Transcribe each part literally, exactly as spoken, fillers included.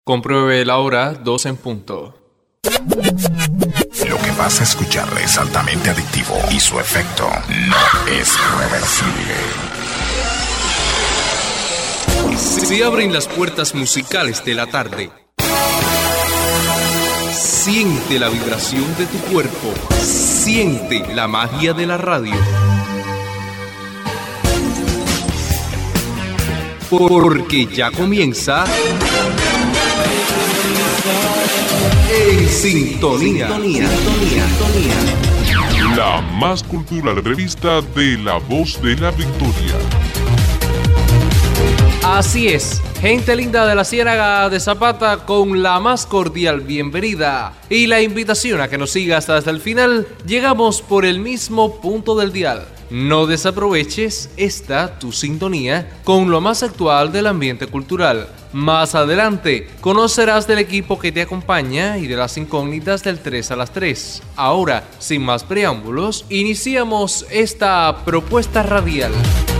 Compruebe la hora, dos en punto. Lo que vas a escuchar es altamente adictivo y su efecto no es reversible. Se abren las puertas musicales de la tarde. Siente la vibración de tu cuerpo. Siente la magia de la radio. Porque ya comienza En Sintonía. Sintonía. Sintonía. La más cultural revista de La Voz de la Victoria. Así es, gente linda de la Ciénaga de Zapata, con la más cordial bienvenida y la invitación a que nos sigas hasta el final. Llegamos por el mismo punto del dial. No desaproveches esta tu sintonía con lo más actual del ambiente cultural. Más adelante conocerás del equipo que te acompaña y de las incógnitas del tres a las tres. Ahora, sin más preámbulos, iniciamos esta propuesta radial.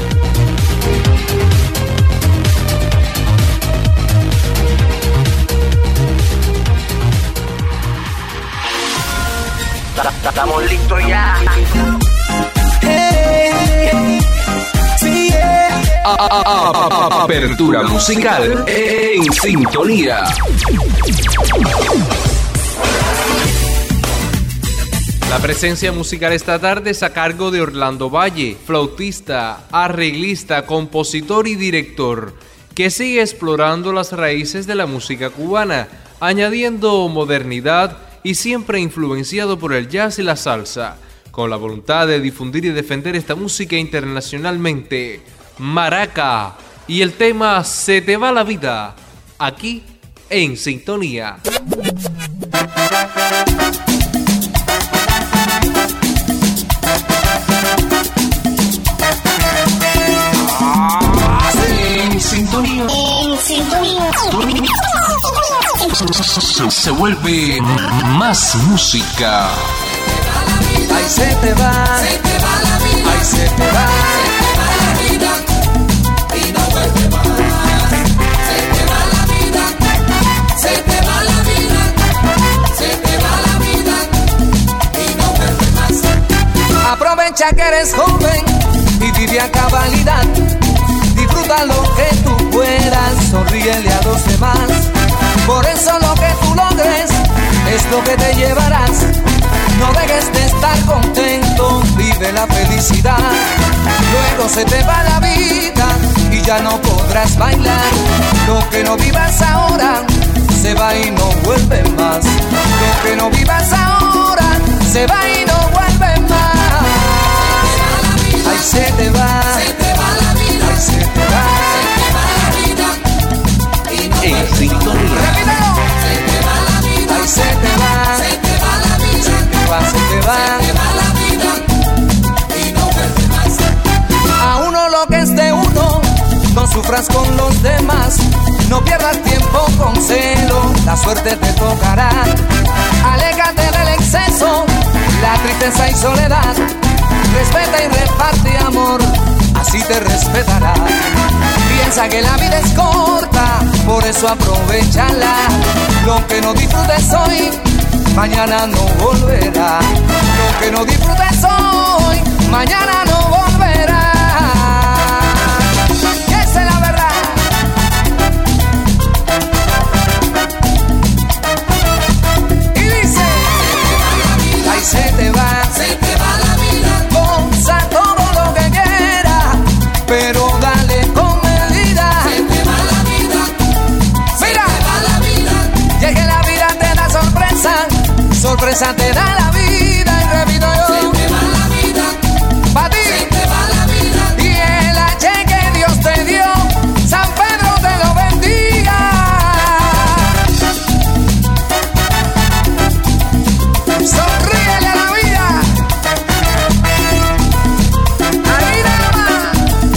Estamos listos ya. Hey, sí, yeah. a, a, a, apertura musical en Sintonía. La presencia musical esta tarde es a cargo de Orlando Valle, flautista, arreglista, compositor y director, que sigue explorando las raíces de la música cubana, añadiendo modernidad y siempre influenciado por el jazz y la salsa, con la voluntad de difundir y defender esta música internacionalmente. Maraca y el tema Se te va la vida, aquí en Sintonía. En Sintonía. En Sintonía. Se, se vuelve más música. Ay, se te va, se te va la vida, ay, se te va, se te va la vida y no vuelve más. Se te va la vida, se te va la vida, se te va la vida y no vuelve más. aprovecha que eres joven y vive a cabalidad. Disfruta lo que tú puedas, sonríele a los demás. Por eso lo que tú logres es lo que te llevarás. No dejes de estar contento, vive la felicidad. Luego se te va la vida y ya no podrás bailar. Lo que no vivas ahora se va y no vuelve más. Lo que no vivas ahora se va y no vuelve más. Ay, se te va, se te va la vida, ay, se te va, se te va la vida y no En vuelve Sintonía. más. Se te va la vida, ay, se te va, se te va la vida, se te va, se te va. se te va la vida y no vuelve más. A uno lo que es de uno, no sufras con los demás. No pierdas tiempo con celo, la suerte te tocará. Aléjate del exceso, la tristeza y soledad. Respeta y reparte amor, así te respetará. Piensa que la vida es corta, por eso aprovechala. Lo que no disfrutes hoy, mañana no volverá. Lo que no disfrutes hoy, mañana no volverá. Esa es la verdad. Y dice, ay, se te va, Se te va la vida, goza todo lo que quieras, pero dale con medida. se te va la vida, se Mira, te va la vida. y es que la vida te da sorpresa, sorpresa te da la vida. Y repito Se yo, te va la vida, pa' ti. se te va la vida, Y el H que Dios te dio, San Pedro te lo bendiga. Sonríele a la vida. Ahí nada más.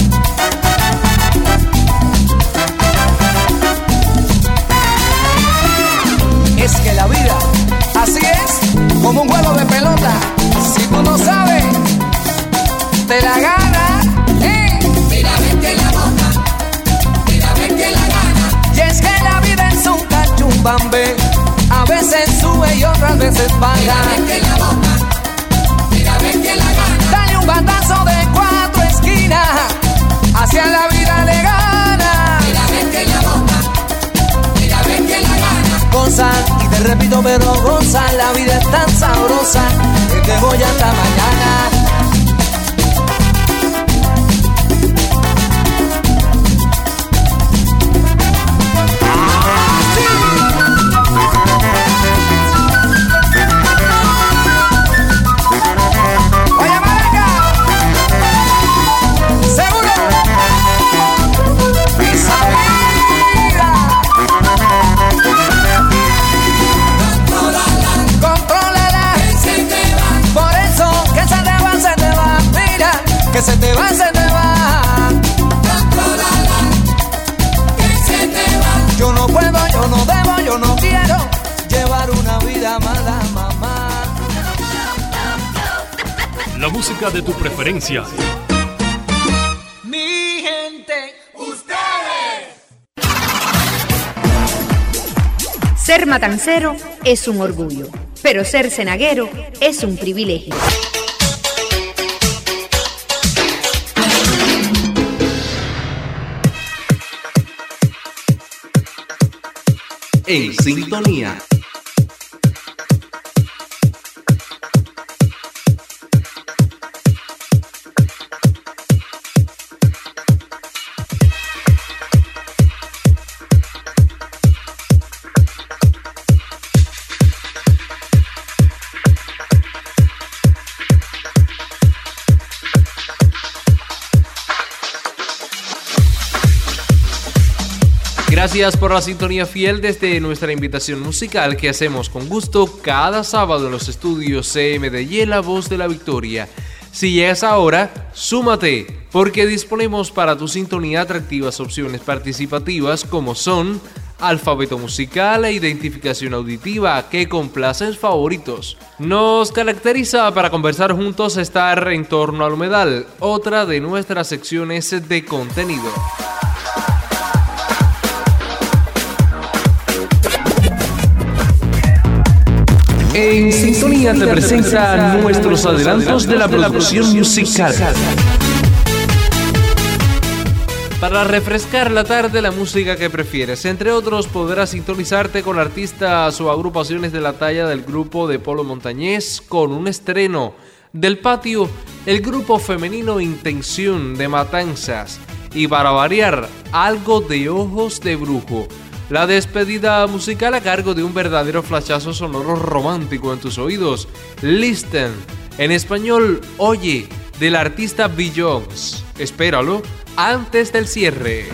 Es que la vida, así es, como un juego de pelota. Si tú no sabes, te la gana. ¿eh? mira vete la boca, mira vete la gana. Y es que la vida es un cacho repito pero goza, la vida es tan sabrosa que te voy hasta mañana. Que se te va, se te va. Contrólala, que se te va. Yo no puedo, yo no debo, yo no quiero llevar una vida mala, mamá. La música de tu preferencia. Mi gente, ustedes. Ser matancero es un orgullo, pero ser cenaguero es un privilegio. En sintonía. Gracias por la sintonía fiel desde nuestra invitación musical que hacemos con gusto cada sábado en los estudios C M D Y, La Voz de la Victoria. Si llegas ahora, súmate, porque disponemos para tu sintonía atractivas opciones participativas como son alfabeto musical e identificación auditiva que complacen favoritos. Nos caracteriza para conversar juntos estar en torno al humedal, otra de nuestras secciones de contenido. En sintonía te presenta nuestros adelantos de la producción musical. Para refrescar la tarde, la música que prefieres. Entre otros, podrás sintonizarte con artistas o agrupaciones de la talla del grupo de Polo Montañés con un estreno. Del patio, el grupo femenino Intención de Matanzas. Y para variar, algo de Ojos de Brujo. La despedida musical a cargo de un verdadero flashazo sonoro romántico en tus oídos. Listen, en español, Oye, del artista Beyoncé. Espéralo antes del cierre.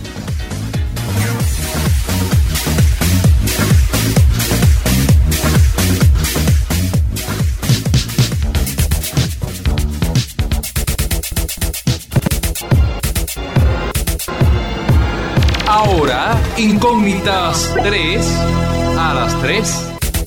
Ahora, Incógnitas tres a las tres.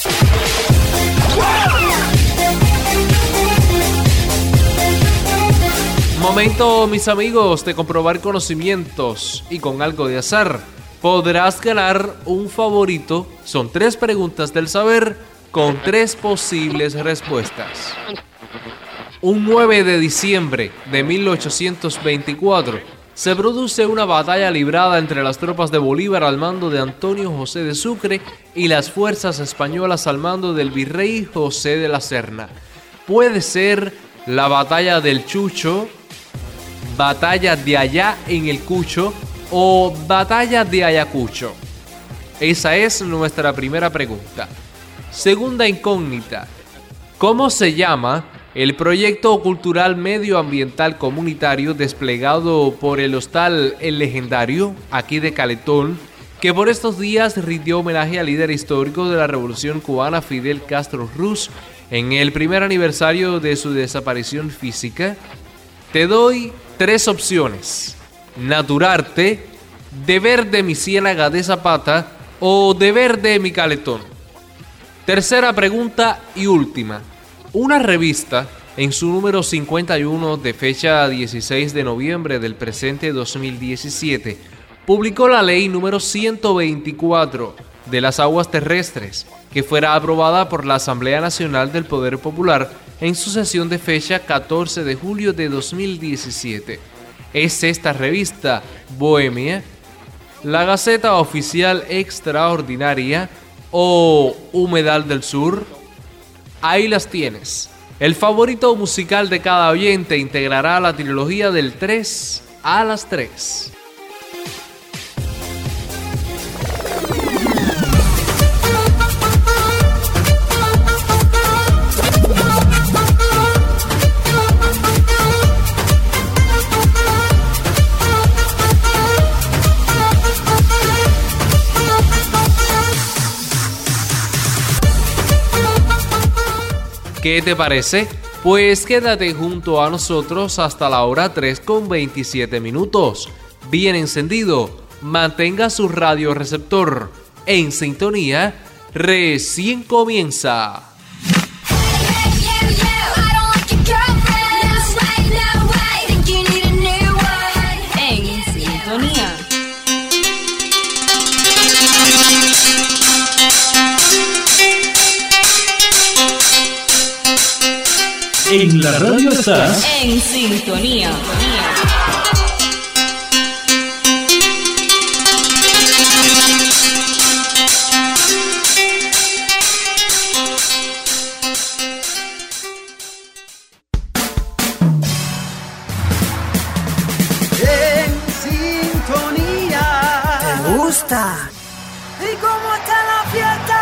Momento, mis amigos, de comprobar conocimientos y con algo de azar podrás ganar un favorito. Son tres preguntas del saber con tres posibles respuestas. Un nueve de diciembre de mil ochocientos veinticuatro se produce una batalla librada entre las tropas de Bolívar al mando de Antonio José de Sucre y las fuerzas españolas al mando del virrey José de la Serna. Puede ser la batalla del Chucho, batalla de allá en el Cucho o batalla de Ayacucho. Esa es nuestra primera pregunta. Segunda incógnita. ¿Cómo se llama el proyecto cultural medioambiental comunitario desplegado por el Hostal El Legendario, aquí de Caletón, que por estos días rindió homenaje al líder histórico de la Revolución Cubana, Fidel Castro Ruz, en el primer aniversario de su desaparición física? Te doy tres opciones: Naturarte, Deber de mi Ciénaga de Zapata o Deber de mi Caletón. Tercera pregunta y última. Una revista, en su número cincuenta y uno de fecha dieciséis de noviembre del presente dos mil diecisiete, publicó la ley número ciento veinticuatro de las aguas terrestres, que fuera aprobada por la Asamblea Nacional del Poder Popular en su sesión de fecha catorce de julio de dos mil diecisiete. Es esta revista, Bohemia, la Gaceta Oficial Extraordinaria o Humedal del Sur? Ahí las tienes. El favorito musical de cada oyente integrará la trilogía del tres a las tres. ¿Qué te parece? Pues quédate junto a nosotros hasta la hora tres con veintisiete minutos. Bien encendido, mantenga su radioreceptor en sintonía, recién comienza. En sintonía. En la radio estás en sintonía. En sintonía. ¿Te gusta? ¿Y cómo está la fiesta?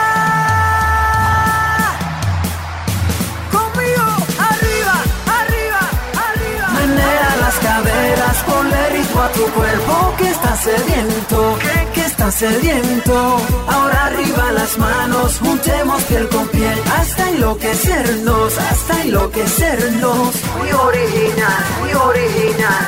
Ponle ritmo a tu cuerpo que está sediento, que, que está sediento. Ahora arriba las manos, juntemos piel con piel, hasta enloquecernos, hasta enloquecernos. Muy original, muy original.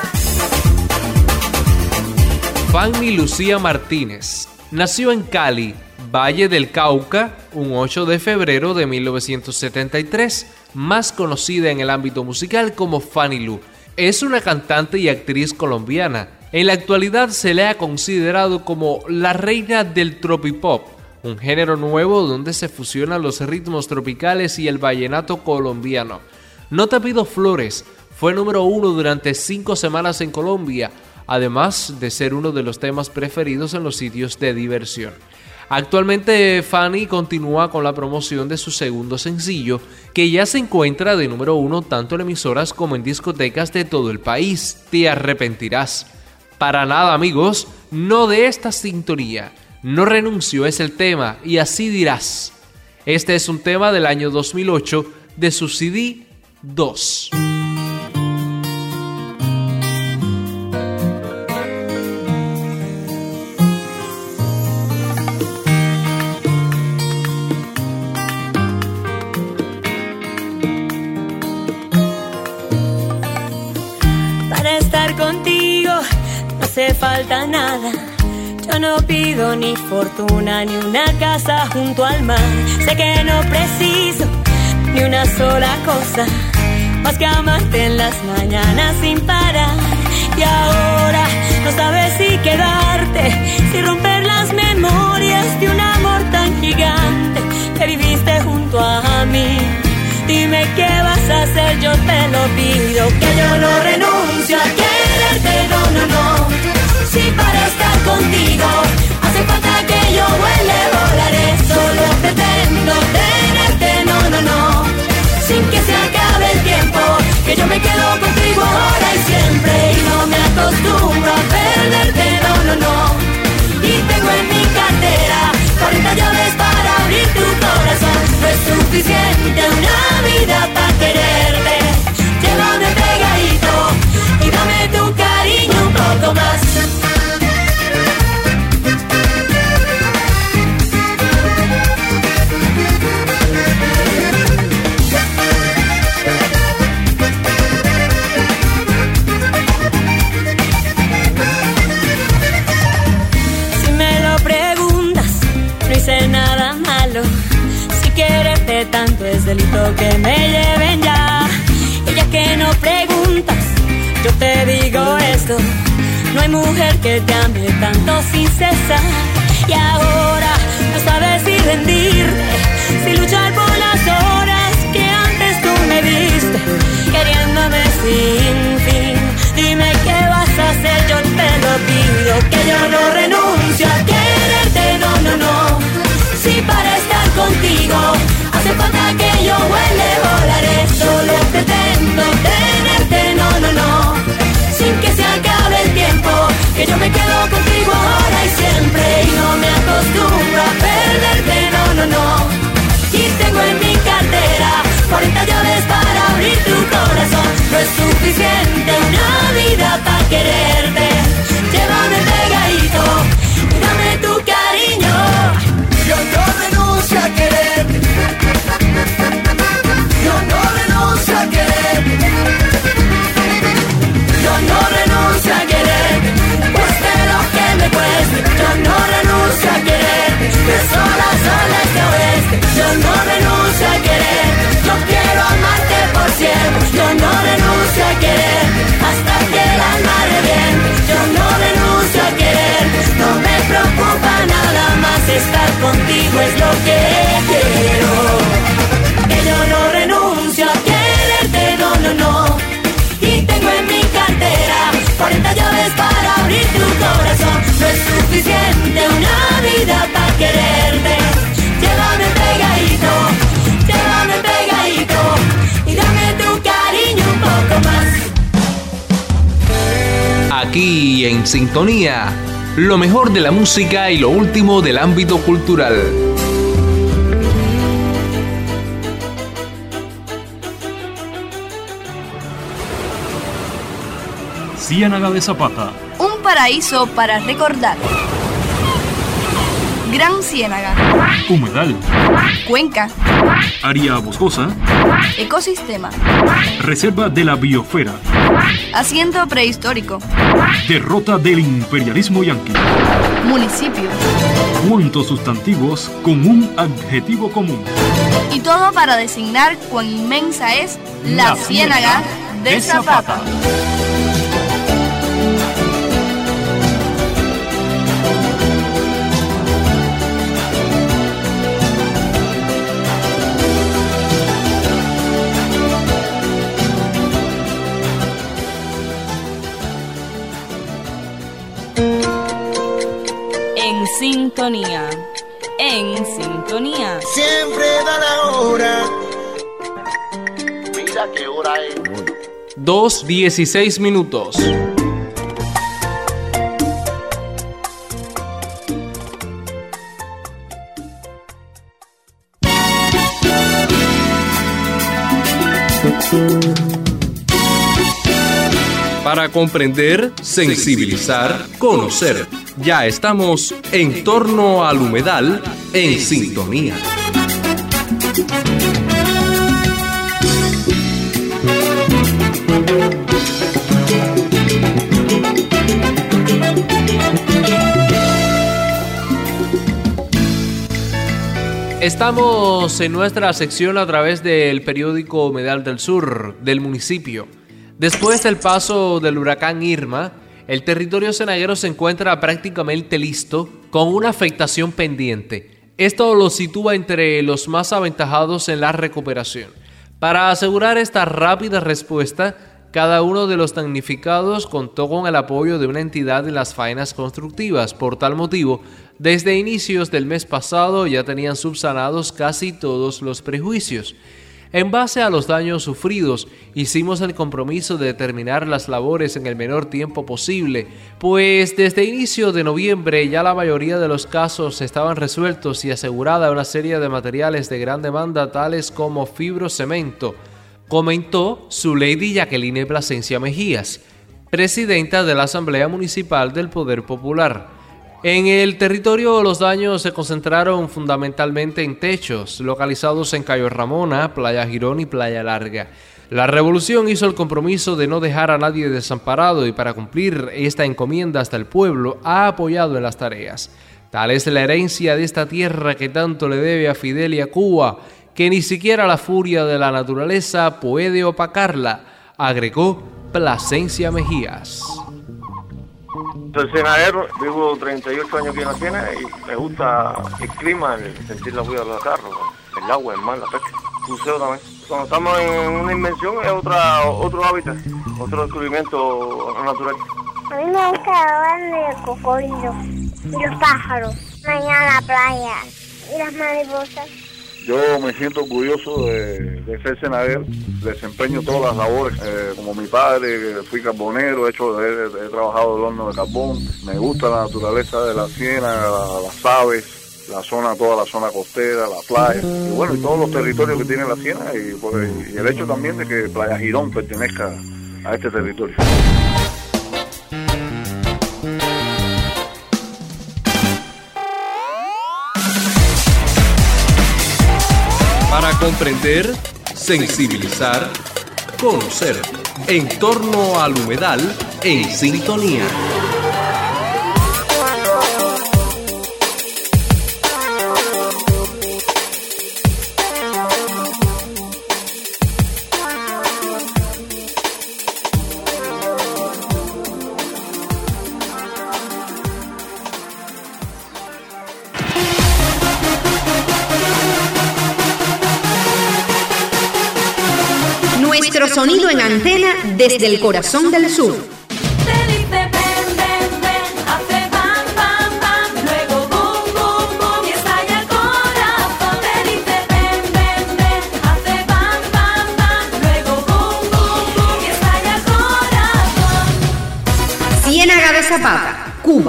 Fanny Lucía Martínez nació en Cali, Valle del Cauca, un ocho de febrero de mil novecientos setenta y tres, más conocida en el ámbito musical como Fanny Lu. Es una cantante y actriz colombiana. En la actualidad se le ha considerado como la reina del tropipop, un género nuevo donde se fusionan los ritmos tropicales y el vallenato colombiano. No te pido flores fue número uno durante cinco semanas en Colombia, además de ser uno de los temas preferidos en los sitios de diversión. Actualmente Fanny continúa con la promoción de su segundo sencillo, que ya se encuentra de número uno tanto en emisoras como en discotecas de todo el país. Te arrepentirás. Para nada, amigos, no de esta sintonía. No renuncio es el tema y así dirás. Este es un tema del año dos mil ocho de su C D dos. Contigo no hace falta nada. Yo no pido ni fortuna ni una casa junto al mar. Sé que no preciso ni una sola cosa más que amarte en las mañanas sin parar. Y ahora no sabes si quedarte, si romper las memorias de un amor tan gigante que viviste junto a mí. Dime qué vas a hacer, yo te lo pido. Que yo no renuncio a quererte, no, no, no. Si para estar contigo hace falta que yo vuele, volaré. Solo pretendo tenerte, no, no, no. Sin que se acabe el tiempo, que yo me quedo contigo ahora y siempre. Y no me acostumbro a perderte, no, no, no. Y tengo en mi cartera cuarenta llaves para abrir tu corazón. No es suficiente una vida para quererte. Llévame pegadito y dame tu cariño un poco más. Si me lo preguntas, no hice nada malo. Si quererte tanto es delito que me lleven ya. Y ya que no preguntas, yo te digo esto: no hay mujer que te ame tanto sin cesar. Y ahora no sabes si rendirte, si luchar por las horas que antes tú me diste, queriéndome sin fin. Dime qué vas a hacer, yo te lo pido. Que yo no renuncio a quererte, no, no, no. Si parece no es suficiente una vida para quererte. Llévame pegadito, dame tu cariño. Yo no renuncio a quererte. Yo no renuncio a quererte. Yo no renuncio a quererte, cueste lo que me cueste. Yo no renuncio a quererte, de sol a sol, este a oeste. Yo no renuncio a quererte, yo quiero amarte por siempre. Yo no renuncio a quererte, hasta que el alma reviente. Yo no renuncio a quererte, no me preocupa nada más, estar contigo es lo que quiero. Que yo no renuncio a quererte, no, no, no. Y tengo en mi cartera cuarenta llaves para abrir tu corazón. No es suficiente una vida para quererte. Llévame pegadito, llévame pegadito y dame tu cariño un poco más. Aquí en Sintonía, lo mejor de la música y lo último del ámbito cultural. Ciénaga de Zapata. Un paraíso para recordar. Gran Ciénaga. Humedal. Cuenca. Área boscosa. Ecosistema. Reserva de la biosfera. Asiento prehistórico. Derrota del imperialismo yanqui. Municipio. ¿Cuántos sustantivos con un adjetivo común? Y todo para designar cuán inmensa es la, la Ciénaga de, de Zapata. Zapata. En sintonía, en sintonía. Siempre da la hora. Mira qué hora es. dos dieciséis minutos. Para comprender, sensibilizar, conocer. Ya estamos en torno al humedal en sintonía. Estamos en nuestra sección a través del periódico Humedal del Sur del municipio. Después del paso del huracán Irma, el territorio cenaguero se encuentra prácticamente listo, con una afectación pendiente. Esto lo sitúa entre los más aventajados en la recuperación. Para asegurar esta rápida respuesta, cada uno de los damnificados contó con el apoyo de una entidad en las faenas constructivas. Por tal motivo, desde inicios del mes pasado ya tenían subsanados casi todos los prejuicios. En base a los daños sufridos, hicimos el compromiso de terminar las labores en el menor tiempo posible, pues desde inicio de noviembre ya la mayoría de los casos estaban resueltos y asegurada una serie de materiales de gran demanda tales como fibrocemento, comentó Zuleidi Jacqueline Plasencia Mejías, presidenta de la Asamblea Municipal del Poder Popular. En el territorio los daños se concentraron fundamentalmente en techos, localizados en Cayo Ramona, Playa Girón y Playa Larga. La Revolución hizo el compromiso de no dejar a nadie desamparado y para cumplir esta encomienda hasta el pueblo ha apoyado en las tareas. Tal es la herencia de esta tierra que tanto le debe a Fidel y a Cuba, que ni siquiera la furia de la naturaleza puede opacarla, agregó Plasencia Mejías. Soy cenaguero, vivo treinta y ocho años aquí en la Ciénaga y me gusta el clima, el sentir la vida de los carros, el agua, el mar, la pesca, buceo también. Cuando estamos en una invención es otra, otro hábitat, otro descubrimiento natural. A mí me gusta hablar del cocodrilo y los pájaros, mañana la playa y las mariposas. Yo me siento orgulloso de, de ser cenaguero, desempeño todas las labores, eh, como mi padre, fui carbonero, he, hecho, he, he trabajado el horno de carbón, me gusta la naturaleza de la ciénaga, las aves, la zona, toda la zona costera, la playa, y bueno, y todos los territorios que tiene la Ciénaga, y, pues, y el hecho también de que Playa Girón pertenezca a este territorio. Para comprender, sensibilizar, conocer, en torno al humedal, en sintonía. Nuestro sonido en antena desde el corazón del sur. Te dice ven, ven, ven, hace bam, bam, bam, luego boom, boom, boom y estalla el corazón. Te dice ven, ven, ven, hace bam, bam, bam, luego boom, boom, boom y estalla el corazón. Ciénaga de Zapata, Cuba.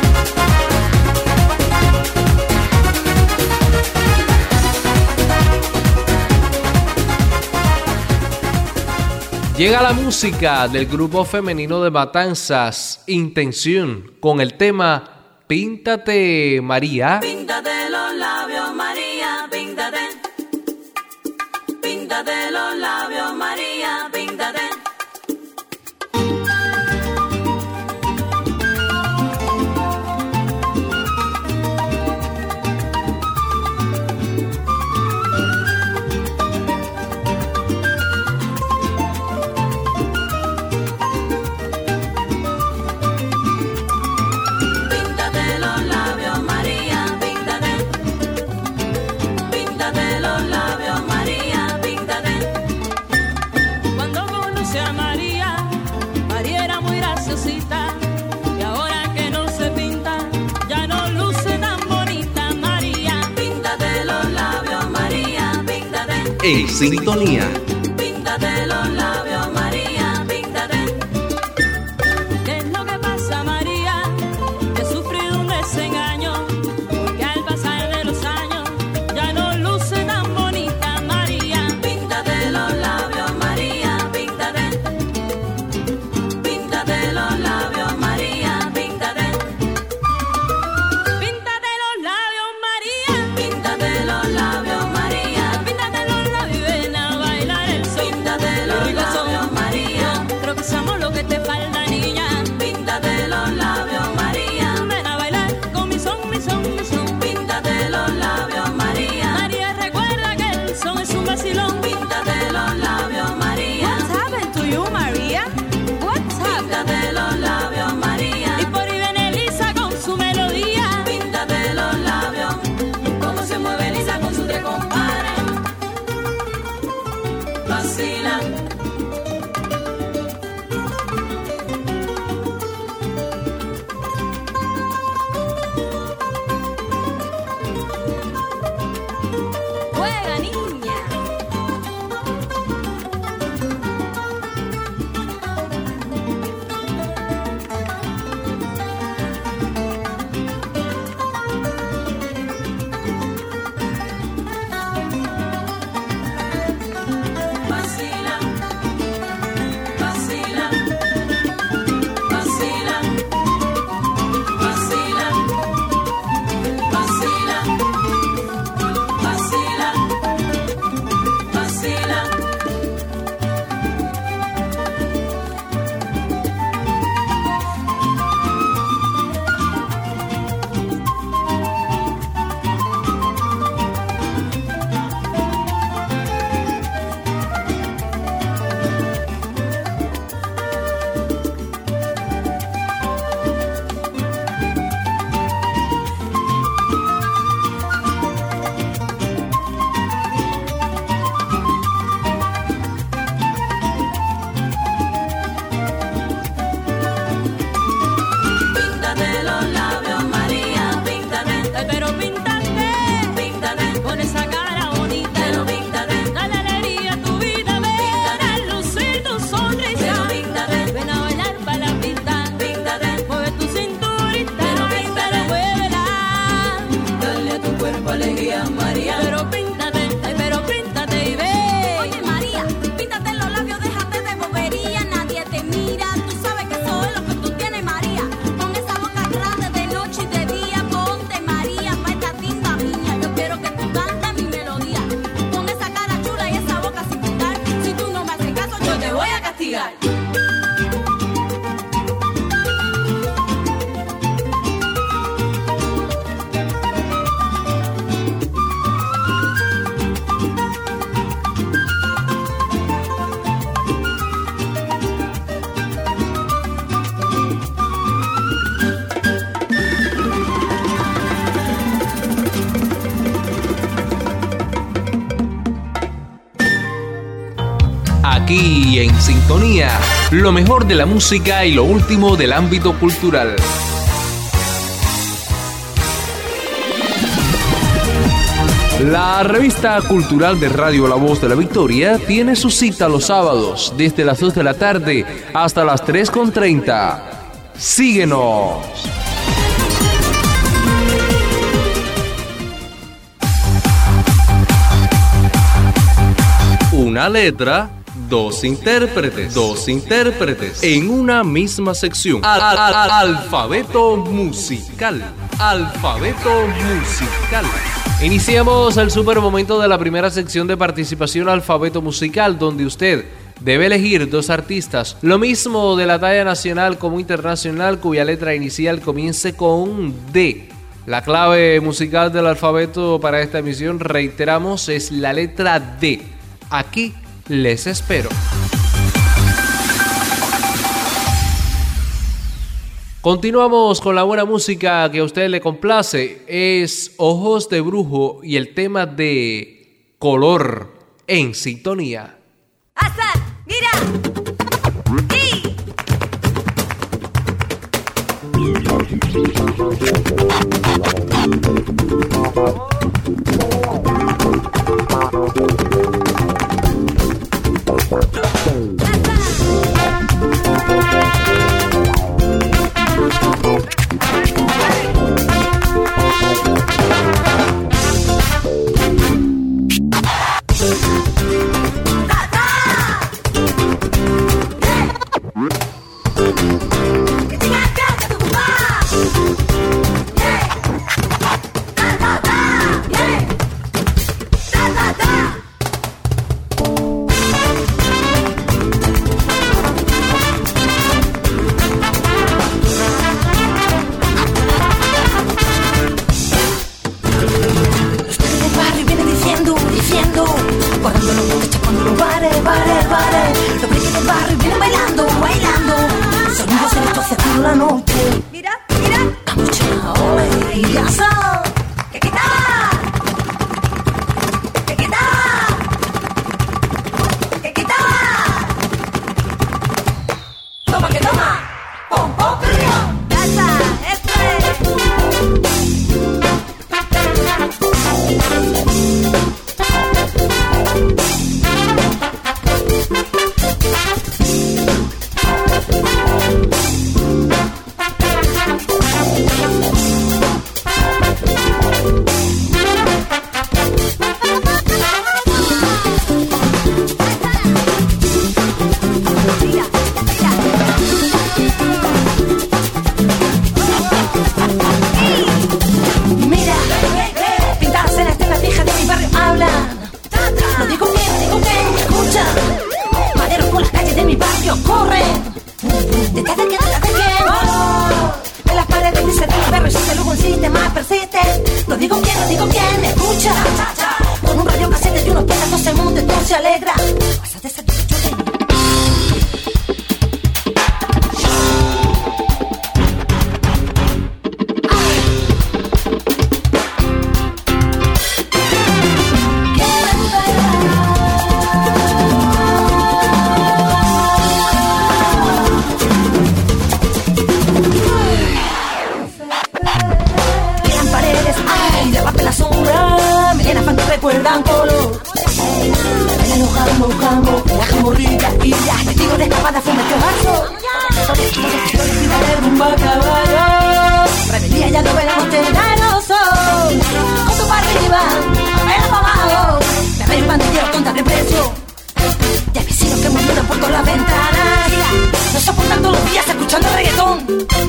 Llega la música del grupo femenino de Matanzas, Intención, con el tema Píntate María. Píntate los labios, María, píntate. Píntate los labios, María, píntate. En sintonía. Píntate los labios, María, píntate. ¿Qué es lo que pasa, María? Que he sufrido un desengaño, porque al pasar de los años ya no luce tan bonita, María. Píntate los labios, María, píntate. Píntate los labios, María, píntate. Píntate los labios, María. Píntate los labios, María. Píntate los labios y ven a bailar. María, María. Pero píntate, ay, pero píntate y ve. Oye, María, píntate en los labios, déjate de bobería. Nadie te mira, tú sabes que eso es lo que tú tienes, María. Con esa boca grande de noche y de día, ponte, María, pa' esta timba mía. Yo quiero que tú cantes mi melodía. Con esa cara chula y esa boca sin quitar. Si tú no me haces caso, yo te voy a castigar. Aquí en Sintonía, lo mejor de la música y lo último del ámbito cultural. La revista cultural de Radio La Voz de la Victoria tiene su cita los sábados desde las dos de la tarde hasta las tres con treinta. Síguenos. Una letra, dos intérpretes, dos intérpretes en una misma sección. Al, al, al, alfabeto musical, alfabeto musical. Iniciamos el super momento de la primera sección de participación alfabeto musical, donde usted debe elegir dos artistas, lo mismo de la talla nacional como internacional, cuya letra inicial comience con D. La clave musical del alfabeto para esta emisión, reiteramos, es la letra D. Aquí les espero. Continuamos con la buena música que a usted le complace. Es Ojos de Brujo y el tema de Color en Sintonía. ¡Hasta! ¡Mira! ¡Sí! Rebeldía ya no veremos tener. Con tu barriga arriba, papel para abajo. Me veo un bandillero con darle precio. De vecinos que murmuran por todas las ventanas. No soportan todos los días escuchando reggaetón.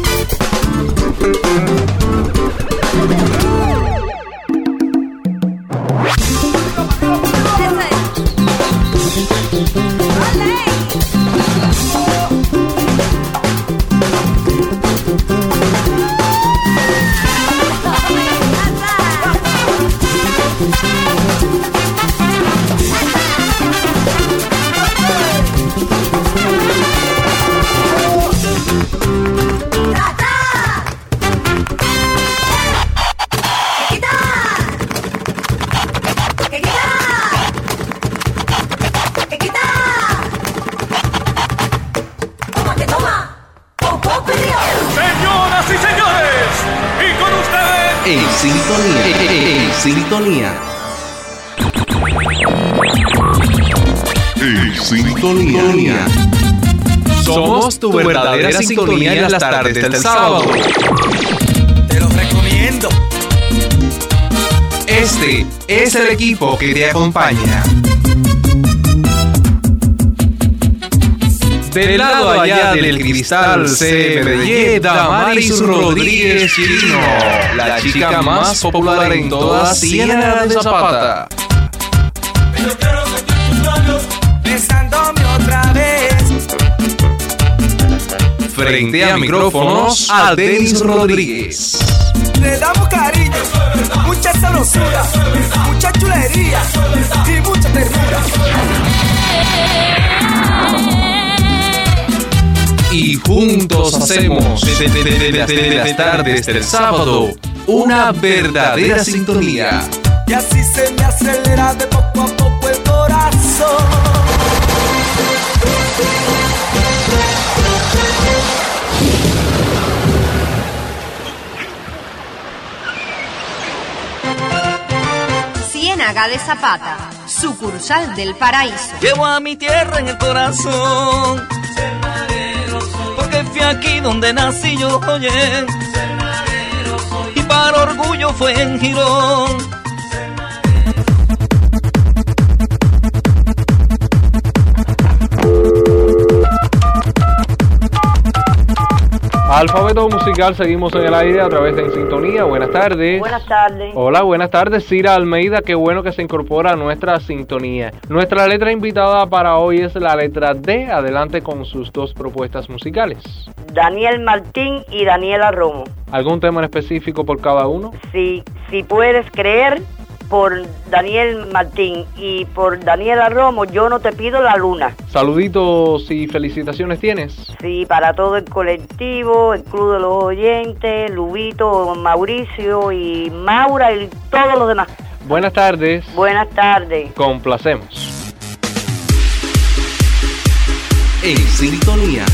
En sintonía, en sintonía. En sintonía. Somos tu verdadera sintonía en las tardes del sábado. Te lo recomiendo. Este es el equipo que te acompaña. Del lado allá del cristal C M D Y, Damaris Rodríguez Chino, la chica más popular en toda Ciénaga de Zapata. Pero quiero sentir tus labios besándome otra vez. Frente a micrófonos, a Denis Rodríguez. Le damos cariño, mucha sabrosura, mucha chulería y mucha ternura. Y juntos hacemos de, de, de, de, de, de las tardes del sábado una verdadera sintonía. Y así se me acelera de poco a poco el corazón. Ciénaga de Zapata, sucursal del Paraíso. Llevo a mi tierra en el corazón, porque fui aquí donde nací yo, oye, y para orgullo fue en Girón. Alfabeto musical, seguimos en el aire a través de En Sintonía. Buenas tardes. Buenas tardes. Hola, buenas tardes. Cira Almeida, qué bueno que se incorpora a nuestra sintonía. Nuestra letra invitada para hoy es la letra D. Adelante con sus dos propuestas musicales. Daniel Martín y Daniela Romo. ¿Algún tema en específico por cada uno? Sí, si puedes creer, por Daniel Martín y por Daniela Romo, Yo no te pido la luna. Saluditos y felicitaciones tienes. Sí, para todo el colectivo, el Club de los Oyentes, Lubito, Mauricio y Maura y todos los demás. Buenas tardes. Buenas tardes. Complacemos. En Sintonía.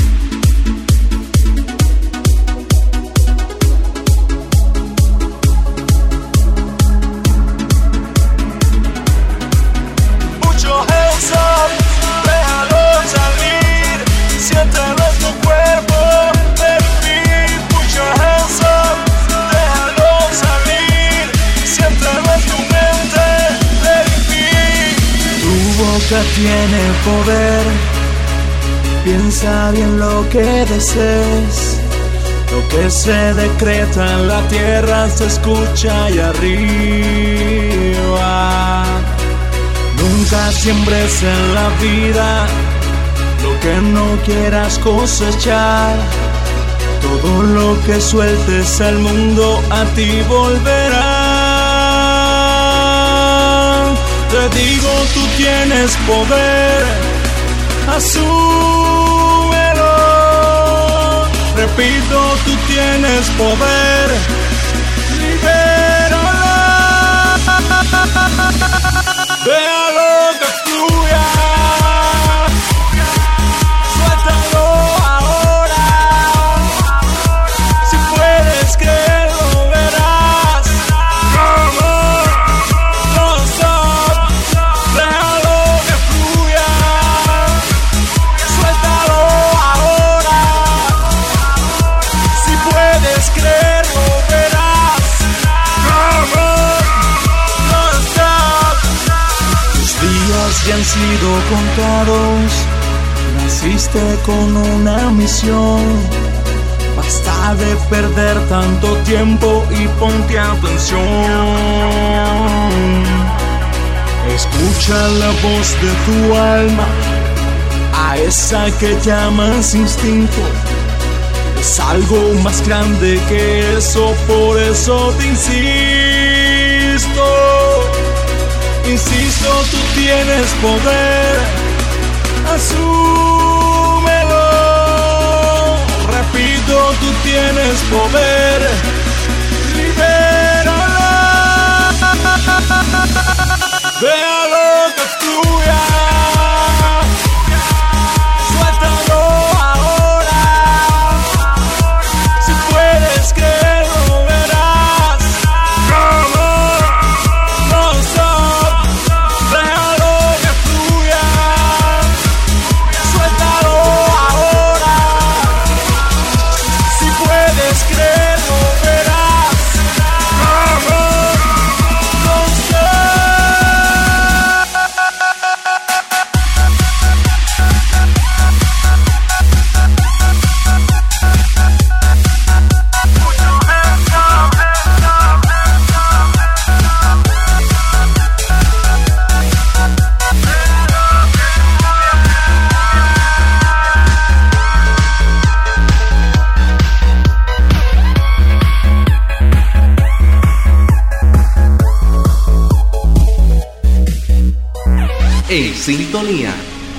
Tiene poder, piensa bien lo que desees, lo que se decreta en la tierra se escucha allá arriba. Nunca siembres en la vida lo que no quieras cosechar, todo lo que sueltes al mundo a ti volverá. Te digo, tú tienes poder, asúmelo. Repito, tú tienes poder, libérala. Déjalo que fluya, suéltalo ahora. Si puedes creerlo, verás. Come on, no stop. Déjalo que fluya, suéltalo ahora. Si puedes creerlo, verás. Come on, sido contados, naciste con una misión. Basta de perder tanto tiempo y ponte atención. Escucha la voz de tu alma, a esa que llamas instinto. Es algo más grande que eso, por eso te insisto. Insisto, tú tienes poder, asúmelo. Repito, tú tienes poder, libéralo. Déjalo que fluya, suéltalo ahora. Si puedes creerlo, verás. No stop, déjalo que fluya, suéltalo ahora. Si puedes creerlo, verás. No stop. En sintonía.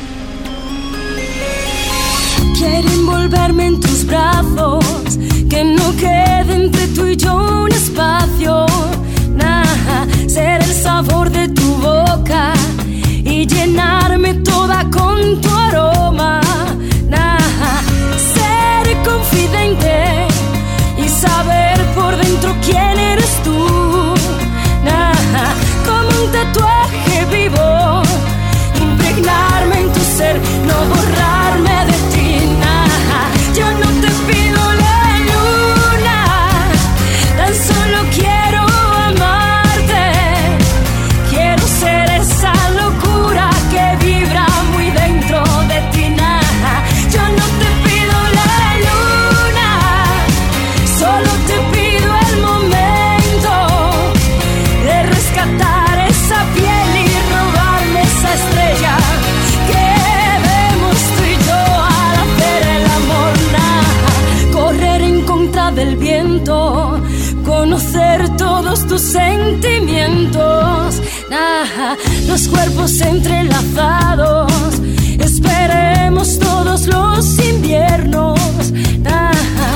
Quiero envolverme en tus brazos, que no quede entre tú y yo un espacio. Nah, ser el sabor de tu boca y llenarme toda con tu aroma. Nah, ser confidente y saber por dentro quién eres tú. Nah, como un tatuaje vivo, impregnarme en tu ser, no borrarme de ti. Nah, yo no te pido la luna, tan solo quiero amarte. Quiero ser esa locura que vibra muy dentro de ti. Nah, yo no te pido la luna, solo te pido el momento de rescatar esa piel y robarme esa estrella que vemos tú y yo al hacer el amor. Nah, correr en contra del viento, conocer todos tus sentimientos. Nah, los cuerpos entrelazados, esperemos todos los inviernos. Nah,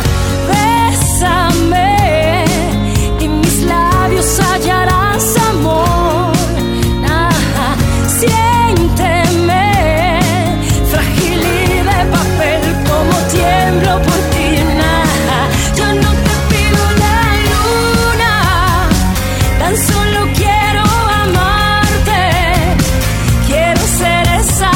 bésame y mis labios hallarás amor. Nah, siénteme, frágil y de papel, como tiemblo por ti. Nah, yo no te pido la luna, tan solo quiero amarte. Quiero ser esa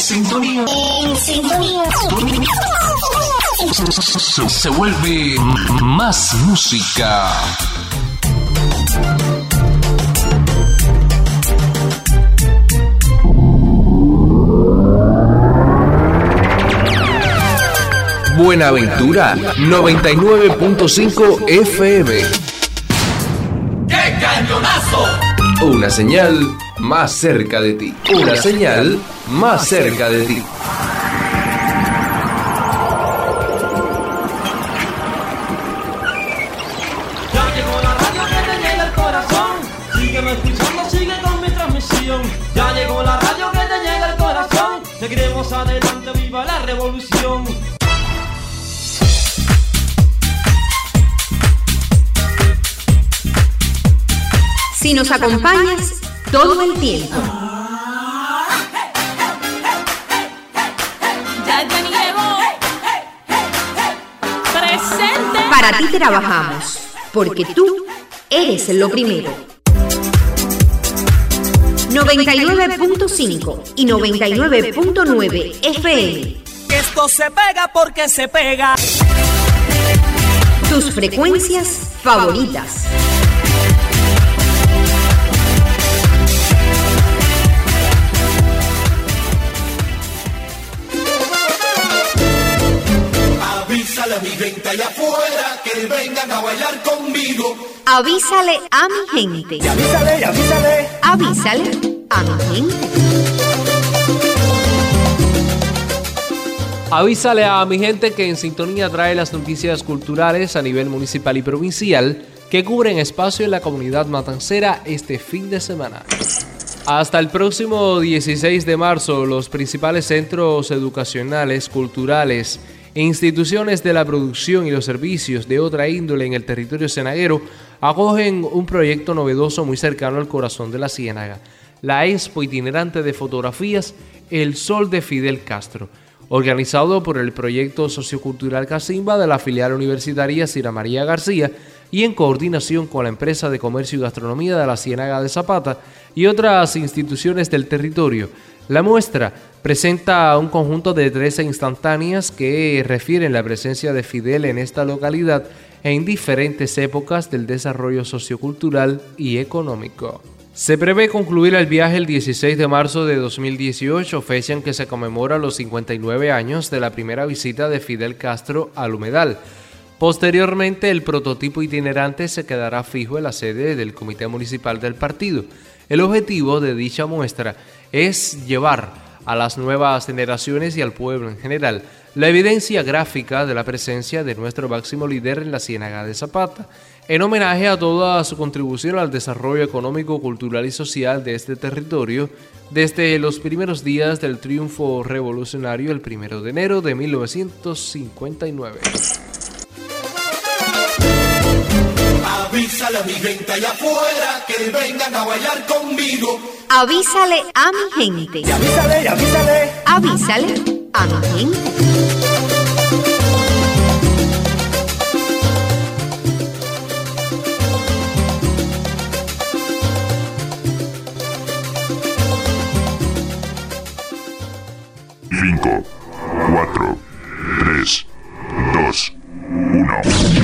sintonía. En sintonía. Se, se vuelve más música. Buenaventura noventa y nueve punto cinco F M. ¡Qué cañonazo! Una señal más cerca de ti. Una señal más cerca de ti. Ya llegó la radio que te llega al corazón. Sígueme escuchando, sigue con mi transmisión. Ya llegó la radio que te llega al corazón. Seguiremos adelante, viva la revolución. Si nos acompañas todo el tiempo. Ya Jenny llegó. Presente. Para ti trabajamos, porque tú eres lo primero. noventa y nueve punto cinco y noventa y nueve punto nueve F M. Esto se pega porque se pega. Tus frecuencias favoritas. Avísale a mi gente allá afuera que vengan a bailar conmigo. Avísale a mi gente. Y avísale, y avísale. Avísale a mi gente. Avísale a mi gente que En Sintonía trae las noticias culturales a nivel municipal y provincial que cubren espacio en la comunidad matancera este fin de semana. Hasta el próximo dieciséis de marzo, los principales centros educacionales, culturales, instituciones de la producción y los servicios de otra índole en el territorio cienaguero acogen un proyecto novedoso muy cercano al corazón de la Ciénaga, la expo itinerante de fotografías El Sol de Fidel Castro, organizado por el proyecto sociocultural Casimba de la filial universitaria Cira María García y en coordinación con la empresa de comercio y gastronomía de la Ciénaga de Zapata y otras instituciones del territorio. La muestra presenta un conjunto de trece instantáneas que refieren la presencia de Fidel en esta localidad en diferentes épocas del desarrollo sociocultural y económico. Se prevé concluir el viaje el dieciséis de marzo de dos mil dieciocho, fecha en que se conmemora los cincuenta y nueve años de la primera visita de Fidel Castro al Humedal. Posteriormente, el prototipo itinerante se quedará fijo en la sede del Comité Municipal del Partido. El objetivo de dicha muestra es llevar a las nuevas generaciones y al pueblo en general la evidencia gráfica de la presencia de nuestro máximo líder en la Ciénaga de Zapata, en homenaje a toda su contribución al desarrollo económico, cultural y social de este territorio desde los primeros días del triunfo revolucionario el primero de enero de mil novecientos cincuenta y nueve. Avísale a mi gente allá afuera que vengan a bailar conmigo. Avísale a mi gente. Y avísale, y avísale. Avísale a mi gente. cinco, cuatro, tres, dos, uno.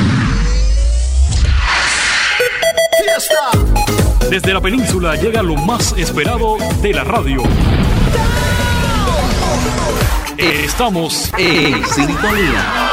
Desde la península llega lo más esperado de la radio. Estamos en sintonía.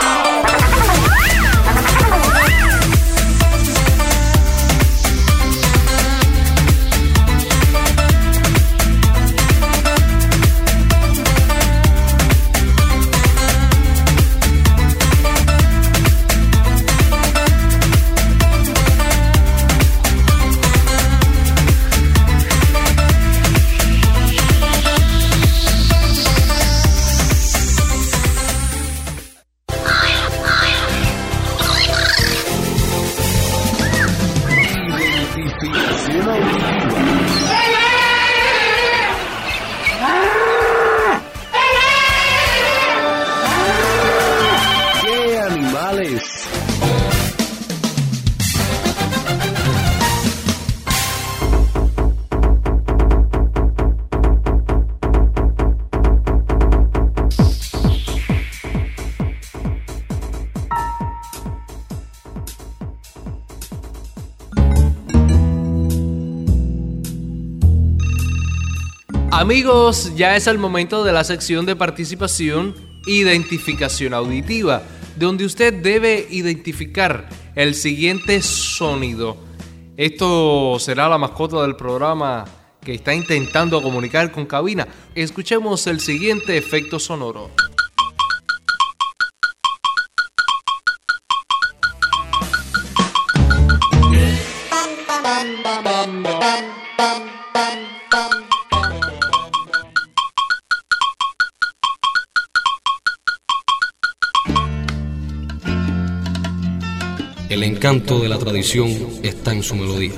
I Amigos, ya es el momento de la sección de participación Identificación Auditiva, donde usted debe identificar el siguiente sonido. Esto será la mascota del programa que está intentando comunicar con cabina. Escuchemos el siguiente efecto sonoro. El encanto de la tradición está en su melodía.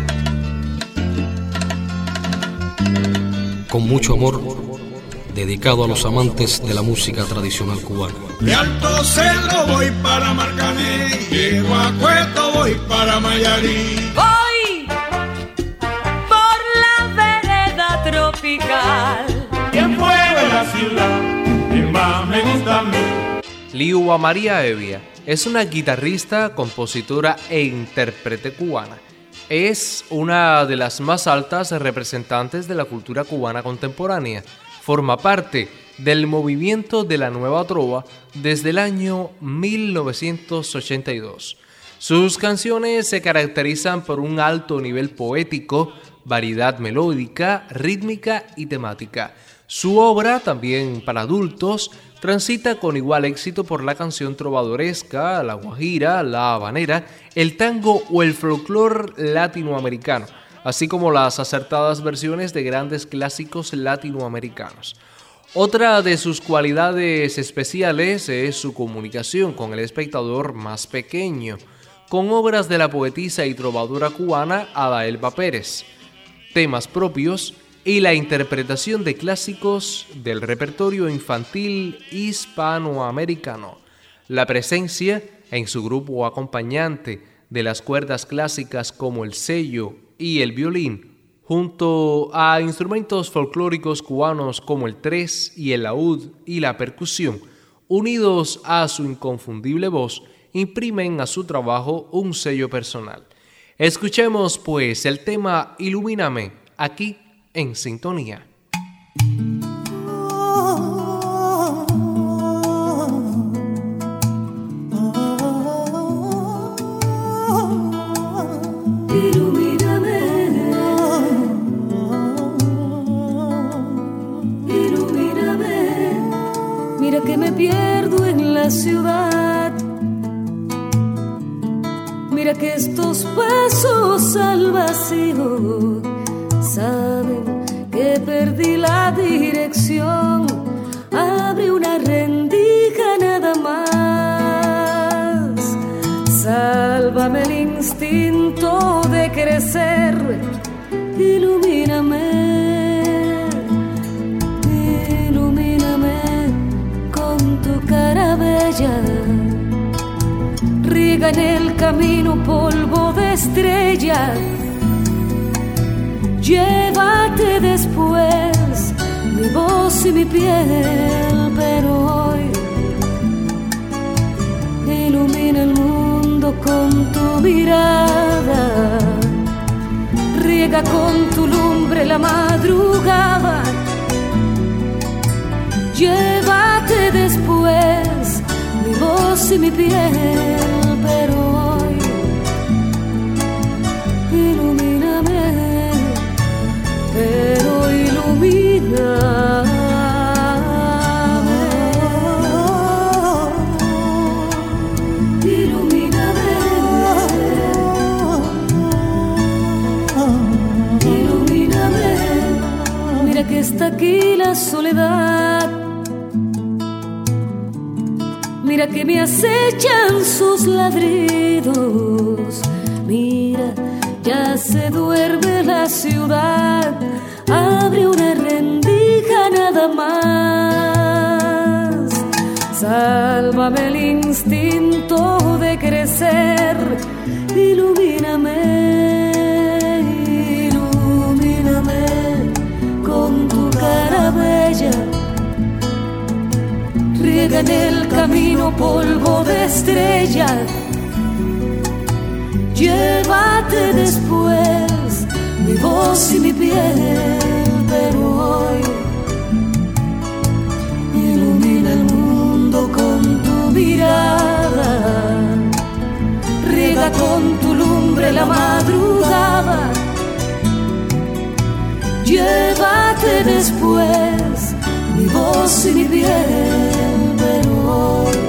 Con mucho amor, dedicado a los amantes de la música tradicional cubana. De Alto Cedro voy para Marcané, llego a Cueto voy para Mayarí. Voy por la vereda tropical. ¿Quién mueve la ciudad? ¿Quién más me gusta a mí? Liua María Evia es una guitarrista, compositora e intérprete cubana. Es una de las más altas representantes de la cultura cubana contemporánea. Forma parte del movimiento de la Nueva Trova desde el año mil novecientos ochenta y dos. Sus canciones se caracterizan por un alto nivel poético, variedad melódica, rítmica y temática. Su obra, también para adultos, transita con igual éxito por la canción trovadoresca, la guajira, la habanera, el tango o el folclore latinoamericano, así como las acertadas versiones de grandes clásicos latinoamericanos. Otra de sus cualidades especiales es su comunicación con el espectador más pequeño, con obras de la poetisa y trovadora cubana Ada Elba Pérez, temas propios y la interpretación de clásicos del repertorio infantil hispanoamericano. La presencia en su grupo acompañante de las cuerdas clásicas como el cello y el violín, junto a instrumentos folclóricos cubanos como el tres y el laúd y la percusión, unidos a su inconfundible voz, imprimen a su trabajo un sello personal. Escuchemos pues el tema Ilumíname, aquí en Sintonía. Ilumíname, ilumíname, mira que me pierdo en la ciudad, mira que estos pasos al vacío saben que perdí la dirección. Abre una rendija nada más. Sálvame el instinto de crecer. Ilumíname, ilumíname con tu cara bella. Riega en el camino polvo de estrella. Llévate después mi voz y mi piel, pero hoy ilumina el mundo con tu mirada. Riega con tu lumbre la madrugada. Llévate después mi voz y mi piel, pero hoy ilumíname. Pero ilumíname, ilumíname, ilumíname. Mira que está aquí la soledad. Mira que me acechan sus ladridos. Mira, ya se duerme la ciudad. Abre una rendija nada más. Sálvame el instinto de crecer. Ilumíname, ilumíname con tu cara bella. Riega en el camino polvo de estrella. Llévate después mi voz y mi piel, pero hoy después mi voz y mi piel, pero hoy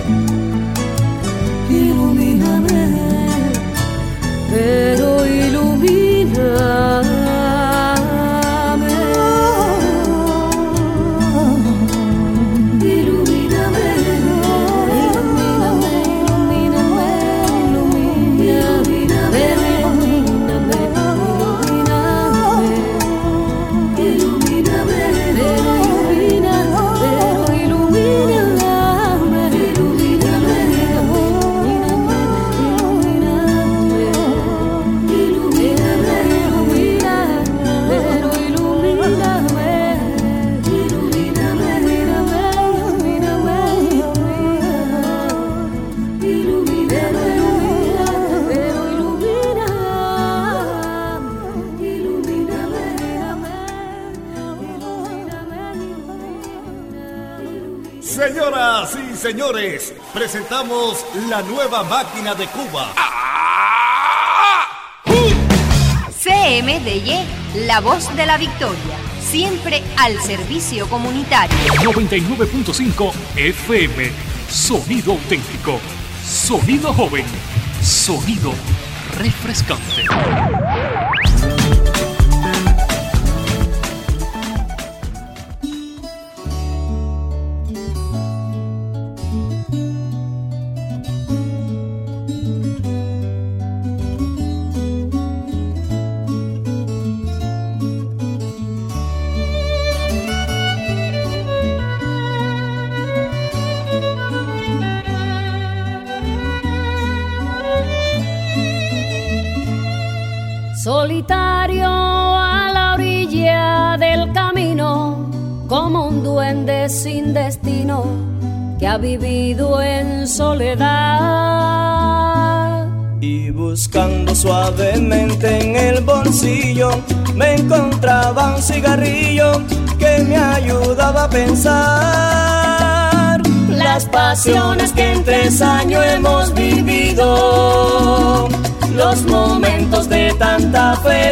ilumíname, pero ilumíname. Señoras y señores, presentamos la nueva máquina de Cuba. C M D Y, la voz de la victoria, siempre al servicio comunitario. noventa y nueve punto cinco F M, sonido auténtico, sonido joven, sonido refrescante. Solitario a la orilla del camino, como un duende sin destino que ha vivido en soledad. Y buscando suavemente en el bolsillo, me encontraba un cigarrillo que me ayudaba a pensar las pasiones que en tres años hemos vivido, los momentos de tanta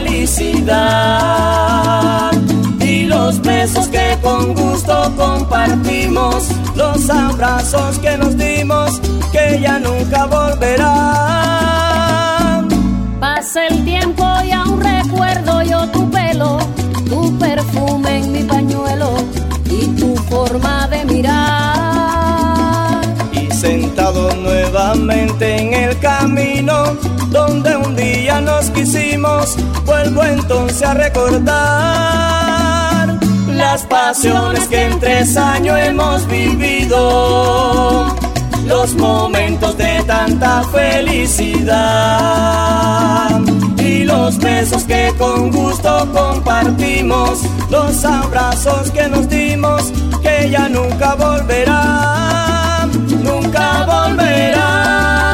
felicidad y los besos que con gusto compartimos, los abrazos que nos dimos que ya nunca volverán. Pasa el tiempo y aún recuerdo yo tu pelo, tu perfume en mi pañuelo y tu forma de mirar. Y sentado nuevamente en el camino donde un día nos quisimos, vuelvo entonces a recordar las pasiones que en tres años hemos vivido, los momentos de tanta felicidad y los besos que con gusto compartimos, los abrazos que nos dimos que ya nunca volverán, nunca volverán.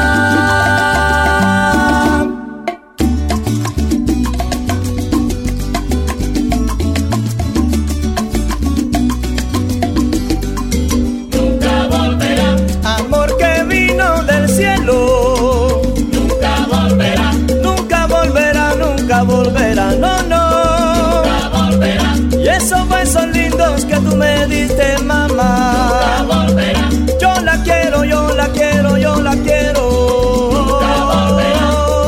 Volverá, no, no, nunca volverá. Y esos besos lindos que tú me diste, mamá, nunca volverá. Yo la quiero, yo la quiero, yo la quiero. Nunca volverá.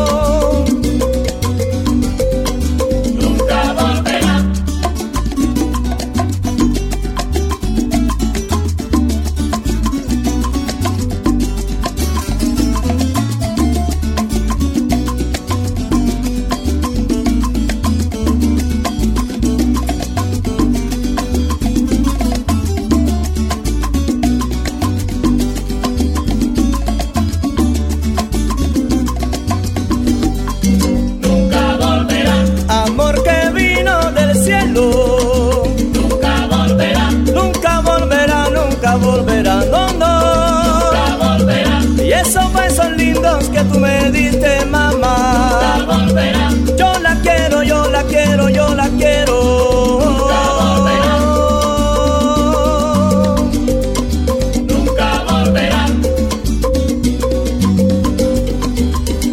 Nunca volverá. Que tú me diste, mamá, nunca volverá. Yo la quiero, yo la quiero, yo la quiero. Nunca volverá. Nunca volverá.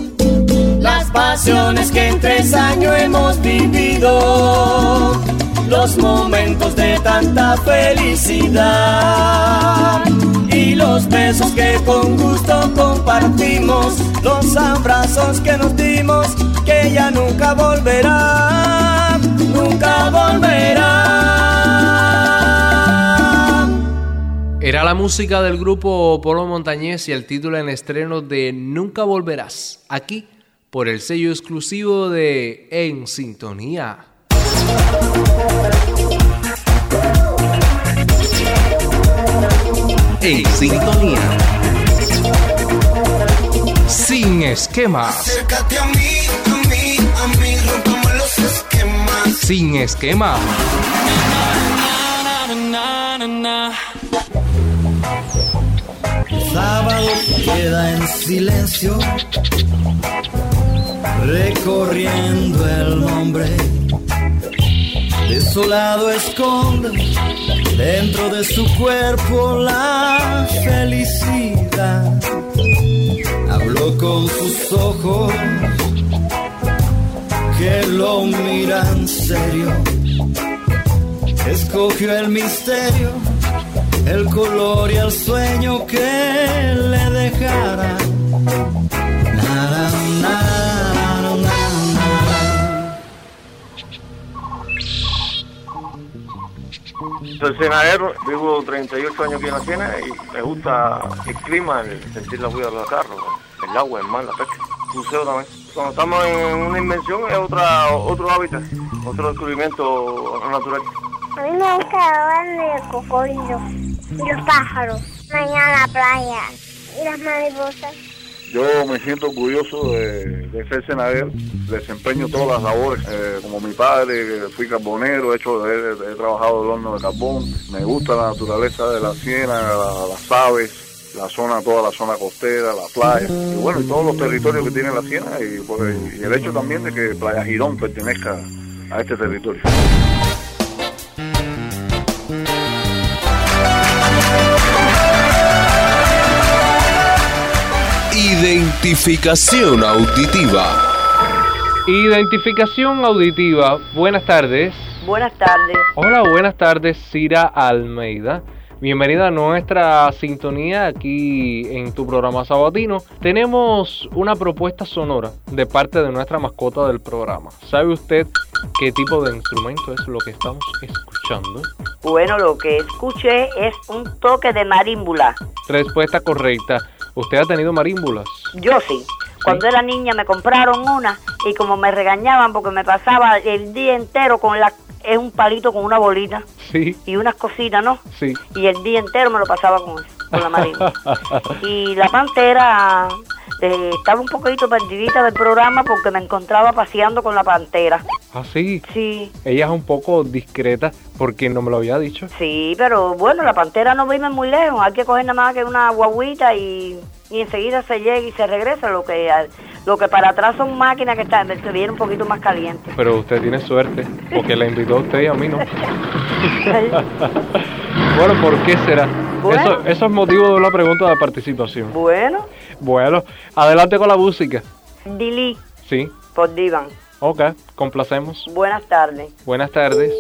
Las pasiones que en tres años hemos vivido, los momentos de tanta felicidad y los besos que con gusto compartimos, los abrazos que nos dimos, que ya nunca volverá, nunca volverá. Era la música del grupo Polo Montañés y el título en estreno de Nunca Volverás, aquí por el sello exclusivo de En Sintonía. En Sintonía. Sin esquemas. Acércate a mí, a mí, a mí, rompamos los esquemas. Sin esquemas. Sábado queda en silencio, recorriendo el nombre. Desolado esconde dentro de su cuerpo la felicidad. Habló con sus ojos que lo miran serio. Escogió el misterio, el color y el sueño que le dejara. Nada, nada, nada. Soy cenadero, vivo treinta y ocho años aquí en la Siena y me gusta el clima, el sentir la huella de los carros, el agua, el mar, la pesca, buceo también. Cuando estamos en una invención es otra, otro hábitat, otro descubrimiento natural. A mí me gusta hablar del cocodrilo y los pájaros, mañana la playa y las mariposas. Yo me siento orgulloso de, de ser cenadero, desempeño todas las labores, eh, como mi padre, fui carbonero, he, hecho, he, he trabajado el horno de carbón, me gusta la naturaleza de la siena, la, las aves, la zona, toda la zona costera, la playa, y bueno, y todos los territorios que tiene la siena, y, pues, y el hecho también de que Playa Girón pertenezca a este territorio. Identificación auditiva. Identificación auditiva. Buenas tardes. Buenas tardes. Hola, buenas tardes, Cira Almeida. Bienvenida a nuestra sintonía aquí en tu programa sabatino. Tenemos una propuesta sonora de parte de nuestra mascota del programa. ¿Sabe usted qué tipo de instrumento es lo que estamos escuchando? Bueno, lo que escuché es un toque de marímbula. Respuesta correcta. ¿Usted ha tenido marímbulas? Yo sí. Cuando era niña me compraron una y como me regañaban porque me pasaba el día entero con la... Es un palito con una bolita. Sí. Y unas cositas, ¿no? Sí. Y el día entero me lo pasaba con eso, con la marímbula. Y la pantera... Eh, estaba un poquito perdidita del programa porque me encontraba paseando con la pantera. ¿Ah, sí? Sí. Ella es un poco discreta porque no me lo había dicho. Sí, pero bueno, la pantera no vive muy lejos. Hay que coger nada más que una guaguita y, y enseguida se llega y se regresa. Lo que lo que para atrás son máquinas que están, se viene un poquito más caliente. Pero usted tiene suerte porque la invitó a usted y a mí no. Bueno, ¿por qué será? Bueno. Eso, eso es motivo de una pregunta de participación. Bueno. Bueno, adelante con la música. Dili. Sí. Por Divan. Ok, complacemos. Buenas tardes. Buenas tardes.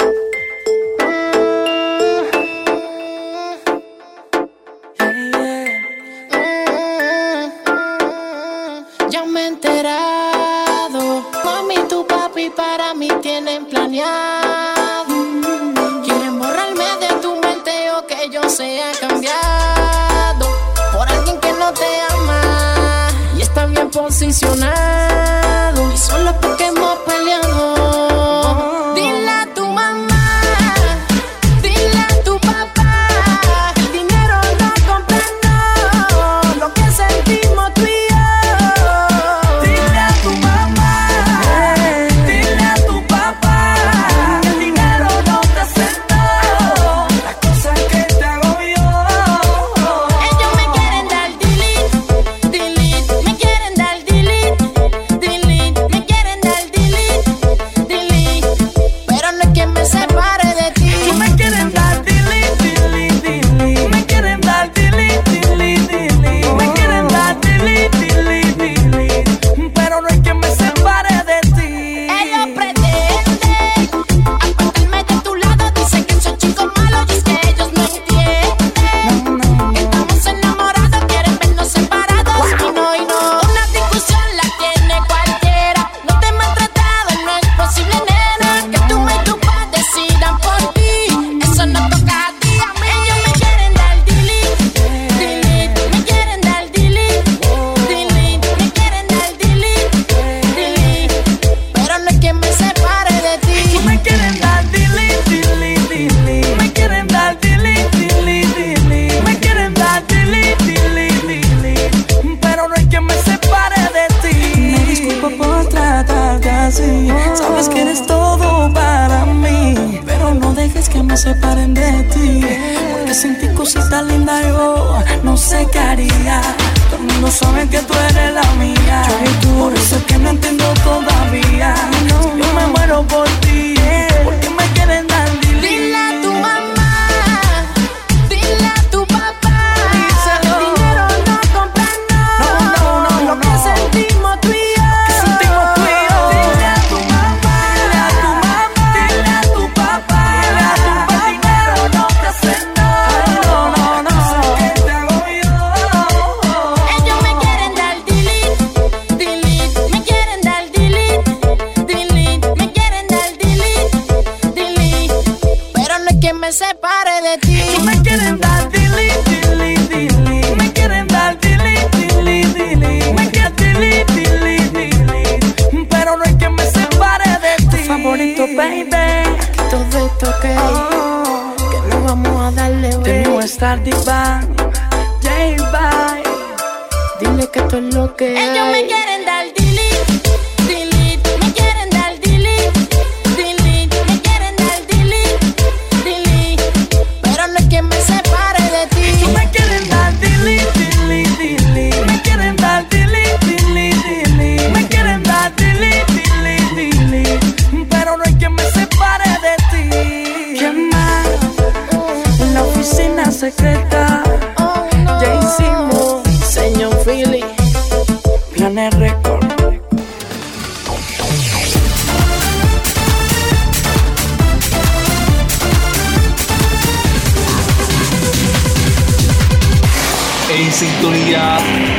Ya me he enterado, mami, tu papi para mí tienen planeado. Quieren borrarme de tu mente o que yo sea cambiado por alguien que no te ama y está bien posicionado y solo porque hemos peleado. Dile a tu mamá, dile a tu papá, el dinero no compra no, lo que sentimos tú y yo. Dile a tu mamá, dile a tu papá, que el dinero no te aceptó, las cosas que te hago yo. Ellos me quieren dar delete, delete, me quieren dar delete, que me separen de ti, porque sin ti cosita linda yo no sé qué haría. Todo el mundo sabe que tú eres la mía, yo y tú, por eso es que no entiendo todavía. Yo me muero por ti, porque me quieren dar dili. Dile a tu mamá, dile a tu papá, díselo. El dinero no compra nada, No, no, no, lo no. que sentimos tú y yo. Que sentimos tú y yo. Dile a tu mamá, dile a tu mamá, dile a tu papá, dile a tu papá. El dinero no te hace nada. No, no, no. Que te hago yo. Ellos me quieren dar delete, delete, me quieren dar delete, delete, me quieren dar delete, delete, pero no es que me separe de ti. Tú me quieren dar delete, delete, delete. Me quieren dar delete, delete, delete. Me quieren delete, delete, delete. Pero no hay que me separe de ti. Tu favorito, baby, que todo esto ok, que no vamos a darle The break. new star divine, J-Bye. Dile que esto es lo que ellos me quieren dar delete, delete, me quieren dar delete, delete, me quieren dar delete, delete, pero no es que me separe de ti. Tú me quieren dar delete, delete, delete. Me quieren dar delete, delete, delete. Me quieren dar delete, delete, delete. Pero no hay que me separe de ti. ¿Quién más? En la oficina secreta, Jay Simo, Señor Philly, Planet Record. En sintonía.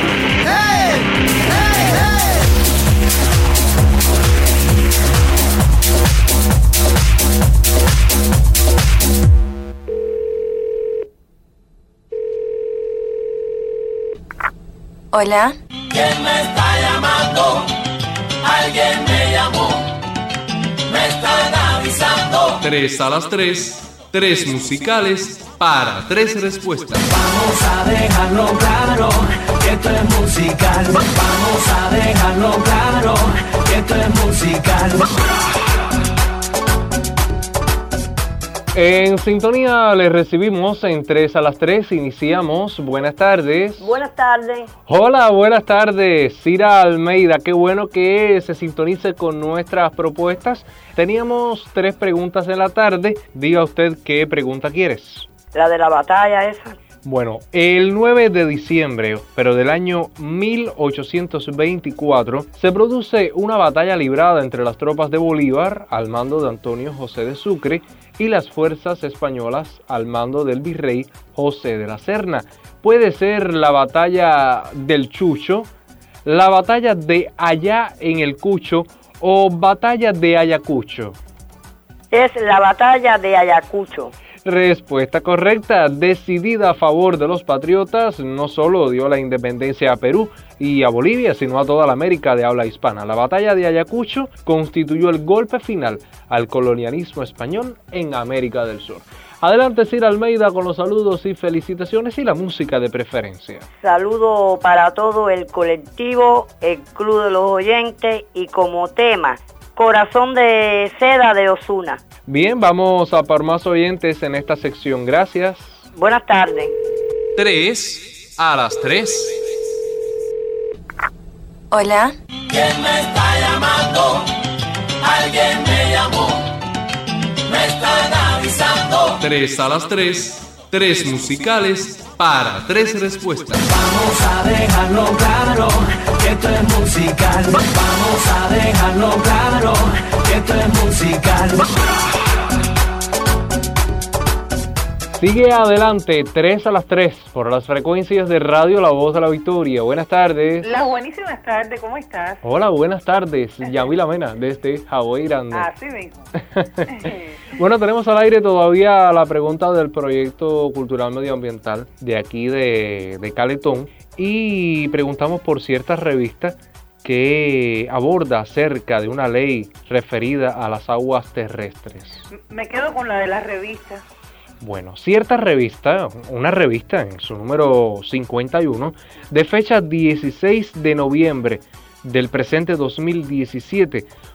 Hola. ¿Quién me está llamando? Alguien me llamó. Me están avisando. Tres a las tres, tres musicales para tres respuestas. Vamos a dejarlo claro que esto es musical. Vamos a dejarlo claro que esto es musical. En sintonía les recibimos en tres a las tres, iniciamos. Buenas tardes. Buenas tardes. Hola, buenas tardes. Cira Almeida, qué bueno que se sintonice con nuestras propuestas. Teníamos tres preguntas en la tarde. Diga usted qué pregunta quieres. La de la batalla esa. Bueno, el nueve de diciembre, pero del año mil ochocientos veinticuatro, se produce una batalla librada entre las tropas de Bolívar, al mando de Antonio José de Sucre, y las fuerzas españolas, al mando del virrey José de la Serna. Puede ser la batalla del Chucho, la batalla de Allá en el Cucho o batalla de Ayacucho. Es la batalla de Ayacucho. Respuesta correcta, decidida a favor de los patriotas, no solo dio la independencia a Perú y a Bolivia, sino a toda la América de habla hispana. La batalla de Ayacucho constituyó el golpe final al colonialismo español en América del Sur. Adelante, Cira Almeida, con los saludos y felicitaciones y la música de preferencia. Saludo para todo el colectivo, el Club de los Oyentes y como tema, Corazón de Seda de Ozuna. Bien, vamos a por más oyentes en esta sección. Gracias. Buenas tardes. Tres a las tres. Hola. ¿Quién me está llamando? Alguien me llamó. Me están avisando. Tres a las tres, tres musicales para tres respuestas. Vamos a dejarlo claro que esto es musical. Vamos a dejarlo claro que esto es musical. Sigue adelante, tres a las tres, por las frecuencias de Radio La Voz de la Victoria. Buenas tardes. Las buenísimas tardes, ¿cómo estás? Hola, buenas tardes. Yamila Mena, desde Hawái Grande. Así mismo. Bueno, tenemos al aire todavía la pregunta del proyecto cultural medioambiental de aquí de, de Caletón. Y preguntamos por ciertas revistas que aborda acerca de una ley referida a las aguas terrestres. Me quedo con la de las revistas. Bueno, cierta revista, una revista en su número cincuenta y uno, de fecha dieciséis de noviembre del presente dos mil diecisiete,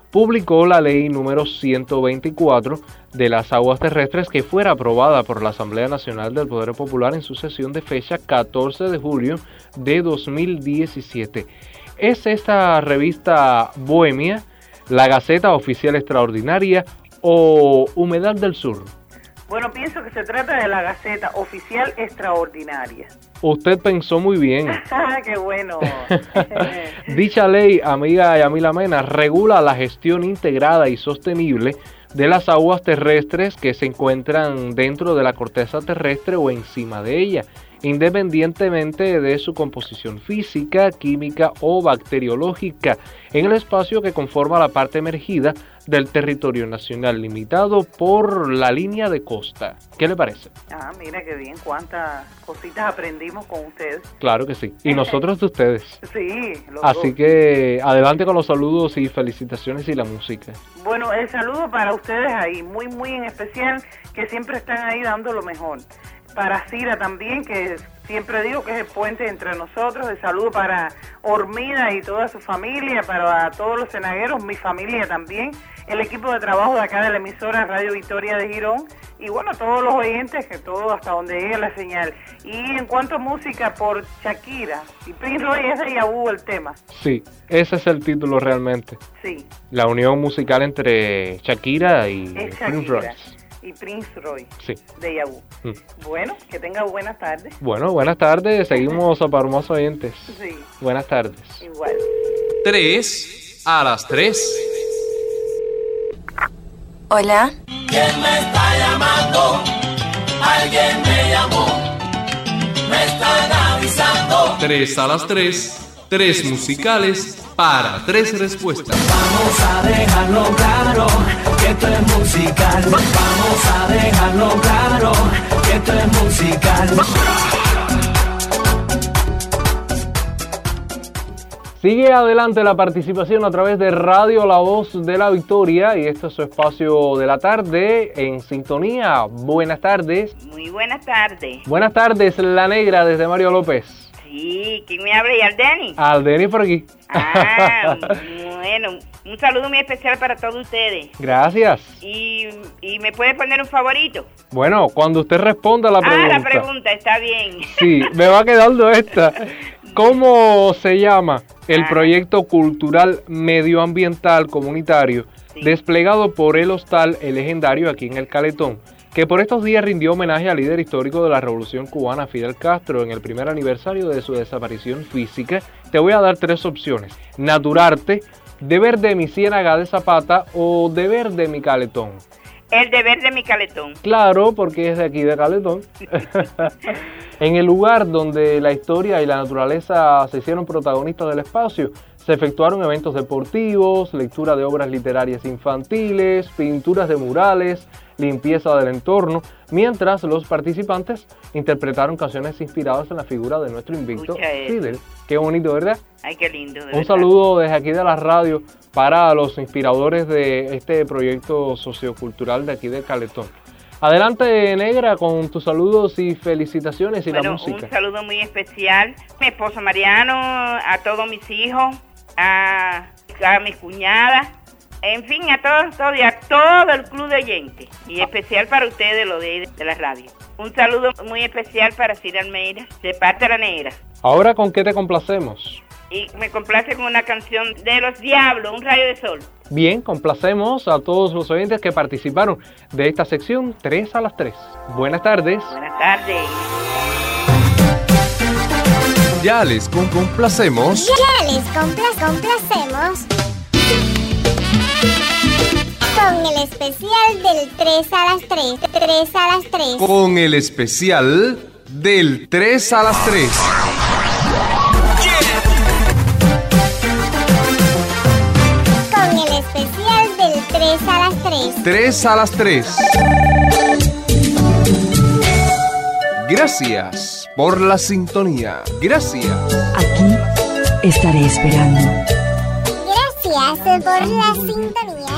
publicó la ley número ciento veinticuatro de las aguas terrestres, que fuera aprobada por la Asamblea Nacional del Poder Popular en su sesión de fecha catorce de julio de dos mil diecisiete. ¿Es esta revista Bohemia, la Gaceta Oficial Extraordinaria o Humedad del Sur? Bueno, pienso que se trata de la Gaceta Oficial Extraordinaria. Usted pensó muy bien. ¡Qué bueno! Dicha ley, amiga Yamila Mena, regula la gestión integrada y sostenible de las aguas terrestres que se encuentran dentro de la corteza terrestre o encima de ella, independientemente de su composición física, química o bacteriológica, en el espacio que conforma la parte emergida del territorio nacional, limitado por la línea de costa. ¿Qué le parece? Ah, mira qué bien, cuántas cositas aprendimos con ustedes. Claro que sí, y nosotros de ustedes. Sí, los Así dos. que adelante con los saludos y felicitaciones y la música. Bueno, el saludo para ustedes ahí, muy, muy en especial, que siempre están ahí dando lo mejor. Para Cira también, que siempre digo que es el puente entre nosotros. El saludo para Hormida y toda su familia, para todos los cenagueros, mi familia también, el equipo de trabajo de acá de la emisora Radio Victoria de Girón, y bueno, todos los oyentes, que todo hasta donde llegue la señal. Y en cuanto a música, por Shakira y Prince Roy, ese ya hubo el tema. Sí, ese es el título realmente. Sí. La unión musical entre Shakira y Es Prince Shakira Royce. y Prince Roy, Sí. de Yabú. Mm. Bueno, que tenga buenas tardes. Bueno, buenas tardes. Seguimos a Parmoso Oyentes. Sí, Buenas tardes. igual. tres a las tres. Hola. ¿Quién me está llamando? Alguien me llamó. Me están avisando. tres a las tres. Tres musicales para tres respuestas. Vamos a dejarlo claro que esto es musical. Vamos a dejarlo claro que esto es musical. Sigue adelante la participación a través de Radio La Voz de la Victoria, y este es su espacio de la tarde en sintonía. Buenas tardes. Muy buenas tardes. Buenas tardes, La Negra desde Mario López. Sí, ¿quién me habla? ¿Y Aldeni? Aldeni por aquí. Ah, bueno, un saludo muy especial para todos ustedes. Gracias. Y, y me puede poner un favorito. Bueno, cuando usted responda a la pregunta. Ah, la pregunta, está bien. Sí, me va quedando esta. ¿Cómo se llama el proyecto cultural medioambiental comunitario desplegado por el Hostal El Legendario aquí en El Caletón, que por estos días rindió homenaje al líder histórico de la Revolución Cubana, Fidel Castro, en el primer aniversario de su desaparición física? Te voy a dar tres opciones: Naturarte, Deber de mi Ciénaga de Zapata o Deber de mi Caletón. El deber de mi Caletón. Claro, porque es de aquí de Caletón. En el lugar donde la historia y la naturaleza se hicieron protagonistas del espacio, se efectuaron eventos deportivos, lectura de obras literarias infantiles, pinturas de murales, limpieza del entorno, mientras los participantes interpretaron canciones inspiradas en la figura de nuestro invicto Escucha eso. Fidel. Qué bonito, ¿verdad? Ay, qué lindo. de Un verdad. saludo desde aquí de la radio para los inspiradores de este proyecto sociocultural de aquí de Caletón. Adelante, Negra, con tus saludos y felicitaciones y Bueno, la música. un saludo muy especial a mi esposo Mariano, a todos mis hijos, a, a mis cuñadas, en fin, a todos, todo, y a todo el club de oyentes. Y especial para ustedes, lo de, de la radio. Un saludo muy especial para Cira Almeida, de parte de La Negra. Ahora, ¿con qué te complacemos? Y me complace con una canción de Los Diablos, Un Rayo de Sol. Bien, complacemos a todos los oyentes que participaron de esta sección tres a las tres. Buenas tardes. Buenas tardes. Ya les con- complacemos. Ya les compla- complacemos con el especial del tres a las tres. tres a las tres. Con el especial del tres a las tres. Con el especial del tres a las tres. tres a las tres. Gracias por la sintonía. Gracias. Aquí estaré esperando. Gracias por la sintonía.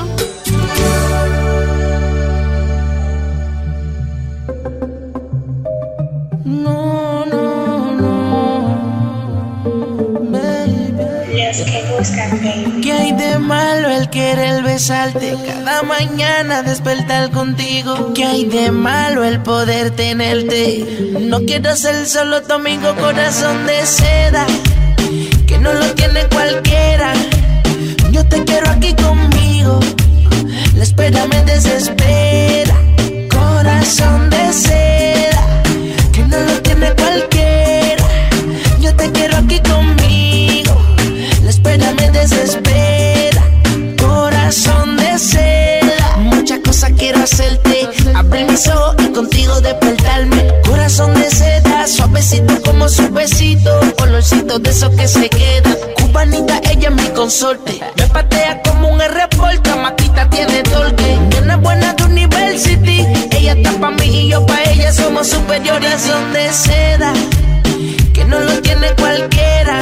No, no, no, baby. Los que buscan, baby. ¿Qué hay de malo en el querer besarte, cada mañana despertar contigo. ¿Qué hay de malo el poder tenerte? No quiero ser solo tu amigo, corazón de seda, que no lo tiene cualquiera. Yo te quiero aquí conmigo, la espera me desespera. Corazón de seda, que no lo tiene cualquiera. Yo te quiero aquí conmigo, la espera me desespera. Corazón de seda, muchas cosas quiero hacerte. Abrir mis ojos y contigo despertarme. Corazón de seda, suavecito como su besito, olorcito de esos que se quedan. Cubanita, ella es mi consorte, me patea como un aeropuerto. Matita tiene torque, nena buena de university. Ella está pa' mí y yo pa' ella, somos superiores. Son de seda, que no lo tiene cualquiera.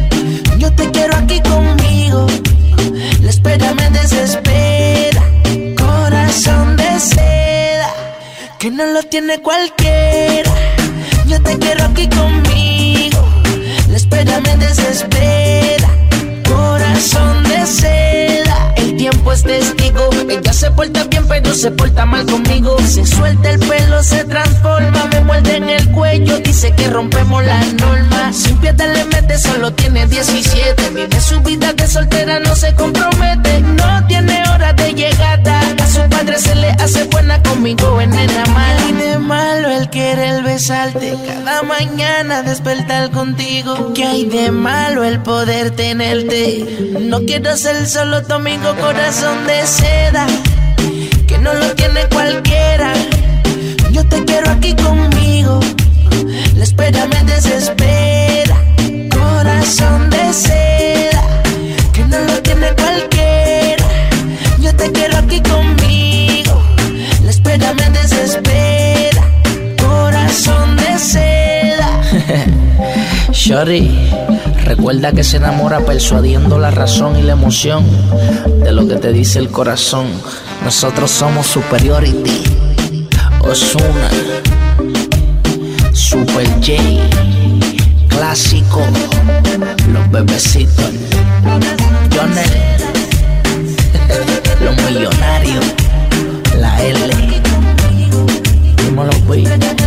Yo te quiero aquí conmigo, la espera me desespera. Corazón de seda, que no lo tiene cualquiera. Yo te quiero aquí conmigo, la espera me desespera. Corazón de seda, el tiempo es testigo. Ella se porta bien pero se porta mal conmigo. Se suelta el pelo, se transforma, me muerde en el cuello, dice que rompemos las normas. Sin piedad le mete, solo tiene diecisiete. Vive su vida de soltera, no se compromete. No tiene hora de llegada, a su padre se le hace buena, conmigo es nena mala. Y de malo el querer besarte, cada mañana despertar contigo. ¿Qué hay de malo el poder tenerte? No quiero ser solo tu amigo, corazón de seda, que no lo tiene cualquiera. Yo te quiero aquí conmigo, la espera me desespera. Corazón de seda, que no lo tiene cualquiera. Yo te quiero aquí conmigo, la espera me desespera. Corazón de seda. Shorty, recuerda que se enamora persuadiendo la razón y la emoción de lo que te dice el corazón. Nosotros somos Superiority, Ozuna, Super J, Clásico, Los Bebecitos, Jonel, Los Millonarios, la L, dímelo, güey.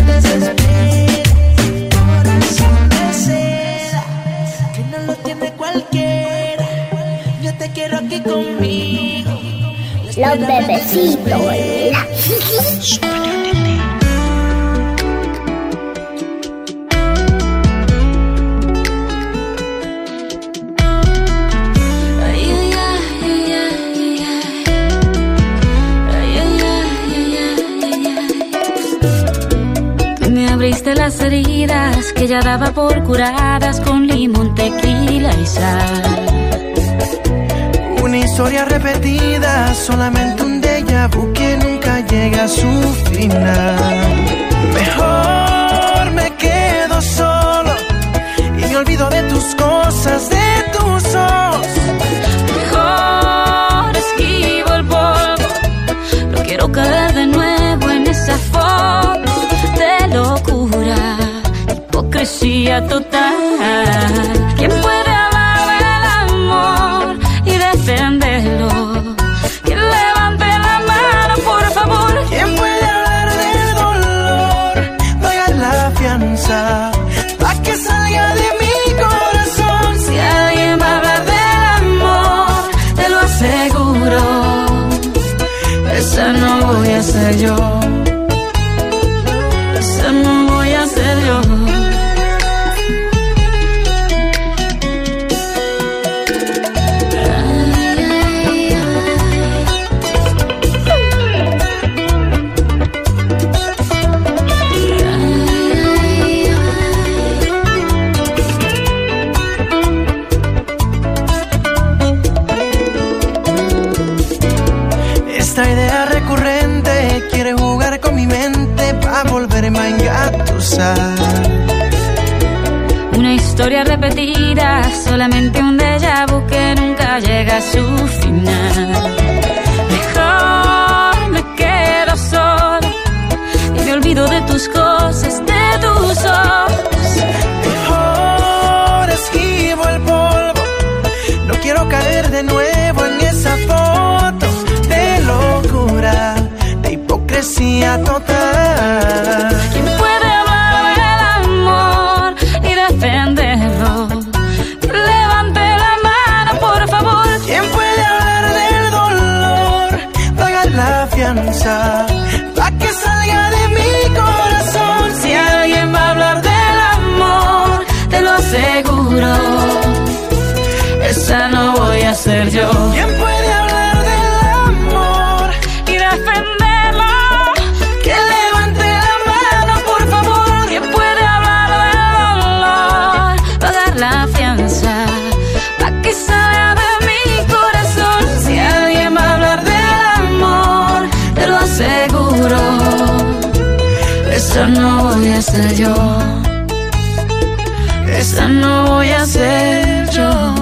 Cualquiera, yo te quiero aquí conmigo. Los Bebecitos. Me abriste las heridas que ya daba por curadas con limón, tequila y sal. Una historia repetida, solamente un déjà vu que nunca llega a su final. Mejor me quedo solo y me olvido de tus cosas, de tus ojos. Mejor esquivo el polvo, no quiero caer de nuevo en esa foto de locura, hipocresía total. ¿Quién puede hablar del amor y defenderlo? ¿Quién levante la mano, por favor? ¿Quién puede hablar del dolor? Paga la fianza pa' que salga de mi corazón. Si alguien va a hablar del amor, te lo aseguro, esa no voy a ser yo. No voy a ser yo. Esta idea recurrente quiere jugar con mi mente pa' volverme a engatusar. Una historia repetida, solamente un déjà vu que nunca llega a su final. Mejor me quedo sola y me olvido de tus cosas, de tus ojos. Mejor esquivo el polvo, no quiero caer de nuevo en esa forma. hipocresía total. ¿Quién puede hablar del amor y defenderlo? Que levante la mano, por favor. ¿Quién puede hablar del dolor? Pagar la fianza pa' que salga de mi corazón. Si alguien va a hablar del amor, te lo aseguro, esa no voy a ser yo. ¿Quién puede hablar del amor y defenderlo? Que levante la mano, por favor. ¿Quién puede hablar del dolor? Pagar la fianza pa' que salga de mi corazón. Si alguien va a hablar del amor, te lo aseguro, esa no voy a ser yo. Esa no voy a ser yo.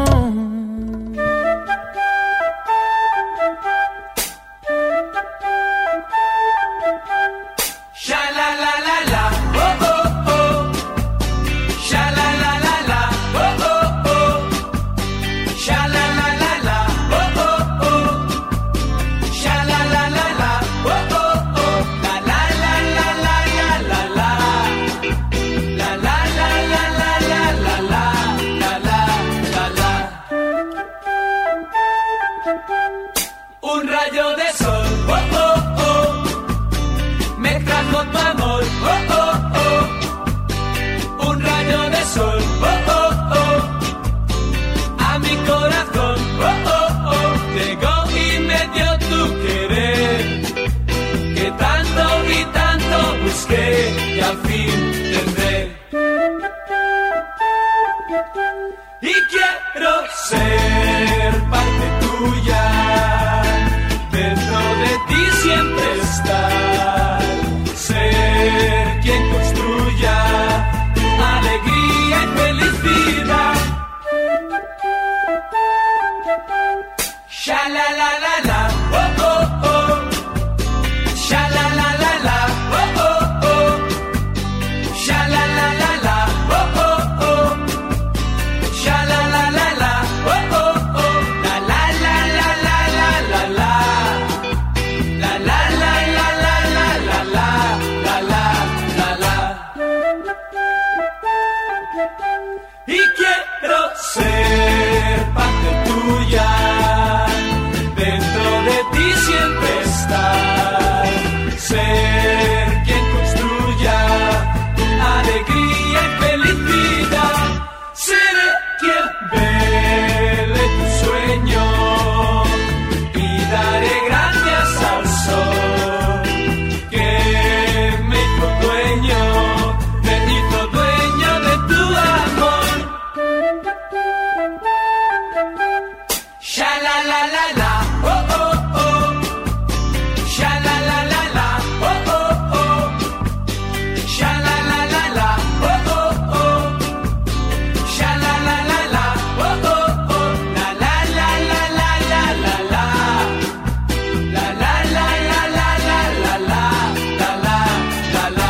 Un rayo de sol, oh, oh, oh, me trajo tu amor, oh, oh, oh. Un rayo de sol, oh, oh, oh, a mi corazón, oh, oh, oh. Llegó y me dio tu querer, que tanto y tanto busqué y al fin tendré. Y quiero ser parte tuya, dentro de ti siempre estar, ser quien construya alegría y felicidad. Sha la la la la, oh oh oh. Sha la la la la, oh oh oh. Sha la la la la, oh oh oh. Sha la la la la, oh oh oh. La la la la la la la la. La la la la la la la la la la la. Y quiero ser parte tuya, dentro de ti siempre estar, ser quien construya alegría y felicidad. Seré quien vele tu sueño y daré gracias al sol que me hizo dueño, me hizo dueño de tu amor. Sha la la la la, oh oh oh. Sha la la la la, oh oh oh. Sha la la la la, oh oh oh. Sha la la la la, oh oh oh. La la la la la la la la. La la la la la la la la. La la la la.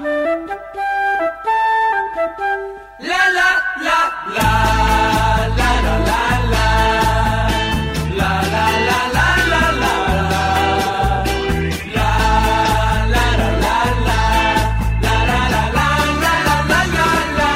La la la la. La la la la. La la la la la la la. La la la la la. La la la la la la la la.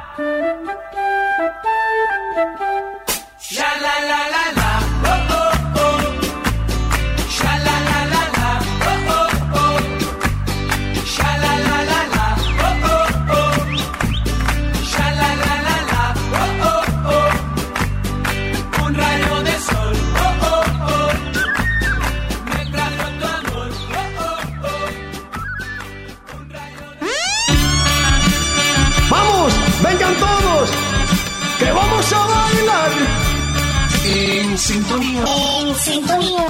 Sha la la la la, oh oh oh. Sha la la la la, oh oh oh. Sha la la la la, oh oh oh. Sha la la la la, oh oh oh. Un rayo de sol, oh oh oh. Me trajo tu amor, oh oh oh. Un rayo de ¡Vamos! ¡Vengan todos! ¡Que vamos a bailar! En sintonía. En sintonía.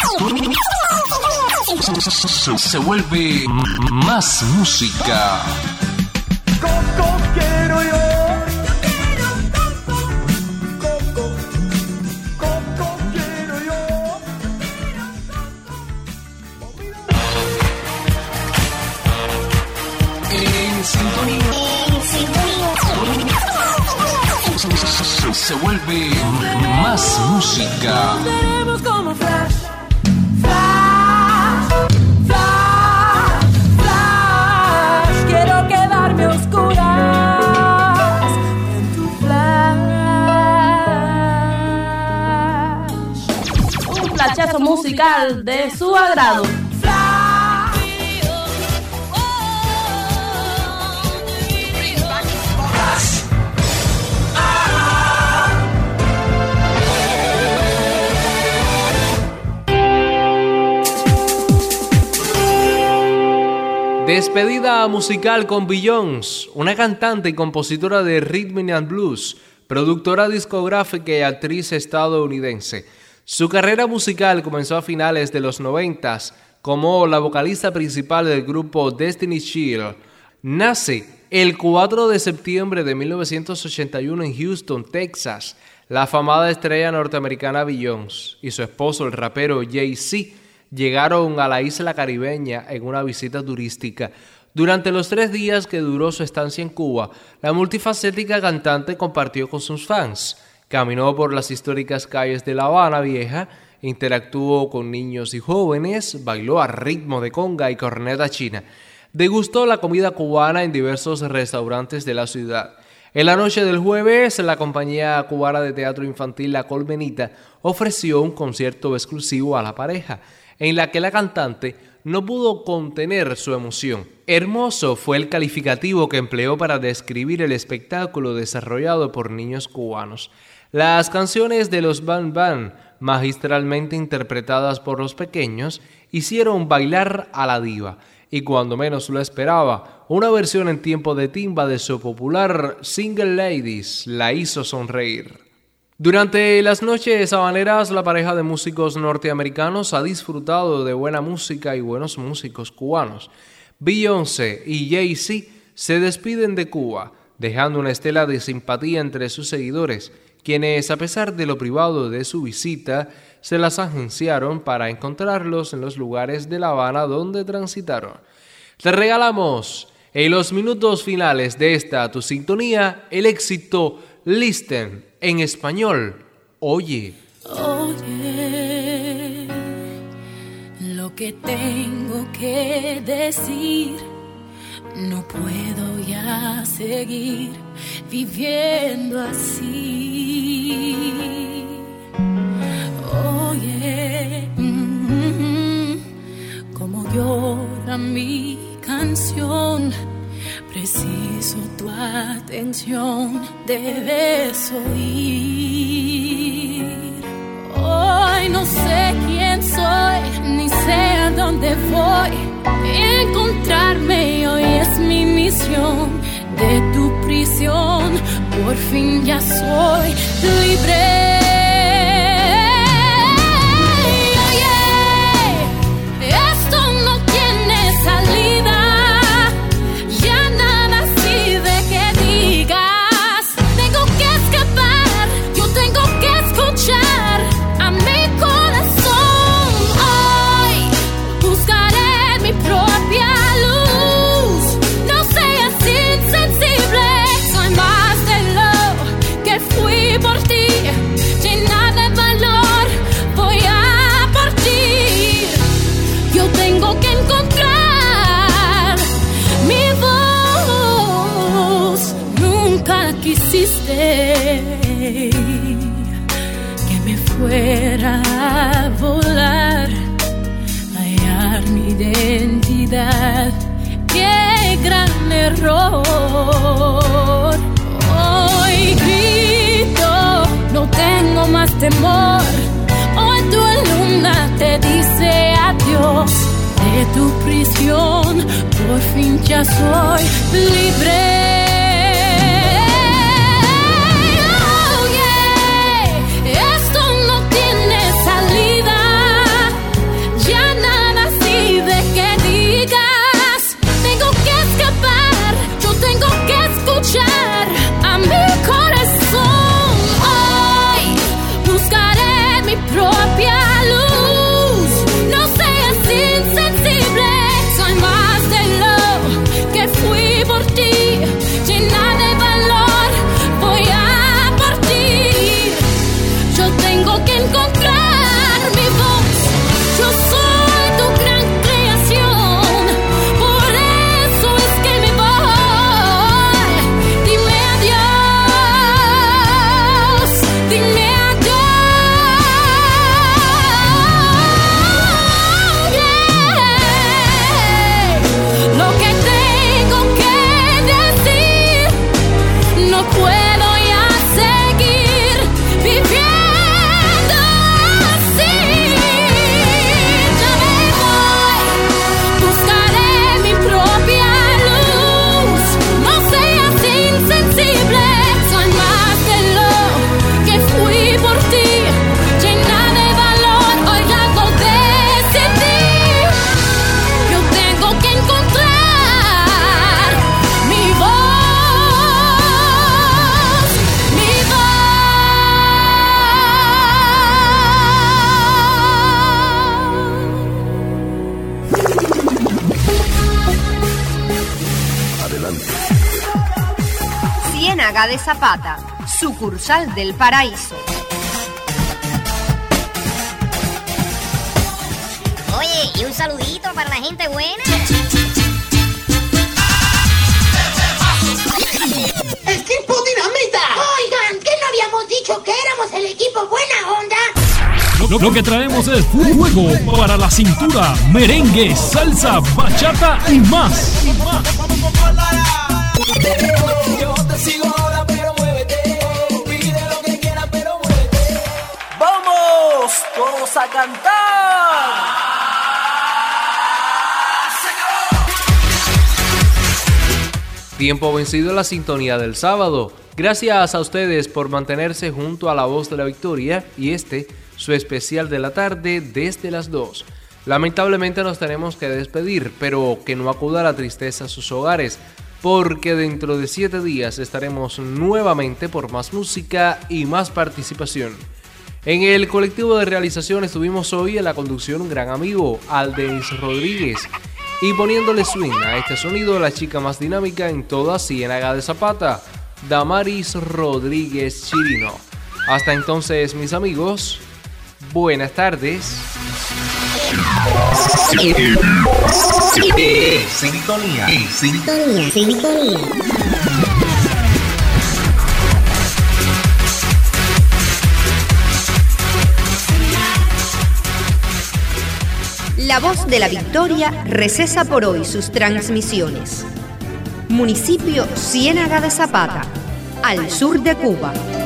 Se, se vuelve más música. Coco quiero yo. Coco quiero yo. En sintonía. Se, se vuelve más música. Seremos como flash, flash, flash. musical de su agrado. Despedida musical con Beyoncé, una cantante y compositora de rhythm and blues, productora discográfica y actriz estadounidense. Su carrera musical comenzó a finales de los noventas como la vocalista principal del grupo Destiny's Child. Nace el cuatro de septiembre de mil novecientos ochenta y uno en Houston, Texas, la afamada estrella norteamericana Beyoncé y su esposo, el rapero Jay-Z, llegaron a la isla caribeña en una visita turística. Durante los tres días que duró su estancia en Cuba, la multifacética cantante compartió con sus fans, caminó por las históricas calles de La Habana Vieja, interactuó con niños y jóvenes, bailó a ritmo de conga y corneta china, degustó la comida cubana en diversos restaurantes de la ciudad. En la noche del jueves, la compañía cubana de teatro infantil La Colmenita ofreció un concierto exclusivo a la pareja, en la que la cantante no pudo contener su emoción. Hermoso fue el calificativo que empleó para describir el espectáculo desarrollado por niños cubanos. Las canciones de los Bang Bang, magistralmente interpretadas por los pequeños, hicieron bailar a la diva, y cuando menos lo esperaba, una versión en tiempo de timba de su popular Single Ladies la hizo sonreír. Durante las noches habaneras, la pareja de músicos norteamericanos ha disfrutado de buena música y buenos músicos cubanos. Beyoncé y Jay-Z se despiden de Cuba, dejando una estela de simpatía entre sus seguidores, quienes, a pesar de lo privado de su visita, se las agenciaron para encontrarlos en los lugares de La Habana donde transitaron. Te regalamos en los minutos finales de esta tu sintonía el éxito Listen, en español, oye. Oye, lo que tengo que decir, no puedo ya seguir viviendo así. Oye, mm, como llora mi canción, preciso tu atención, debes oír. Hoy no sé quién soy, ni sé a dónde voy. Encontrarme hoy es mi misión. De tu prisión, por fin ya soy libre. Que me fuera a volar, hallar mi identidad. ¡Qué gran error! Hoy grito, no tengo más temor. Hoy tu alumna te dice adiós. De tu prisión, por fin ya soy libre. A mi corazón, hoy buscaré mi propia luz. No seas insensible, soy más de lo que fui por ti. Adelante. Ciénaga de Zapata, sucursal del Paraíso. Oye, y un saludito para la gente buena. ¡Equipo Dinamita! Oigan, ¿qué no habíamos dicho que éramos el equipo buena onda? Lo, lo que traemos es fuego para la cintura, merengue, salsa, bachata y más. Yo te sigo ahora, pero muévete. Pide lo que quieras, pero muévete. ¡Vamos! ¡Todos a cantar! Tiempo vencido en la sintonía del sábado. Gracias a ustedes por mantenerse junto a la voz de la victoria y este, su especial de la tarde desde las dos. Lamentablemente nos tenemos que despedir, pero que no acuda la tristeza a sus hogares, porque dentro de siete días estaremos nuevamente por más música y más participación. En el colectivo de realización estuvimos hoy en la conducción un gran amigo, Aldenis Rodríguez, y poniéndole swing a este sonido la chica más dinámica en toda Ciénaga de Zapata, Damaris Rodríguez Chirino. Hasta entonces, mis amigos, buenas tardes. Sintonía, Sintonía, sintonía. La voz de la victoria recesa por hoy sus transmisiones. Municipio Ciénaga de Zapata, al sur de Cuba.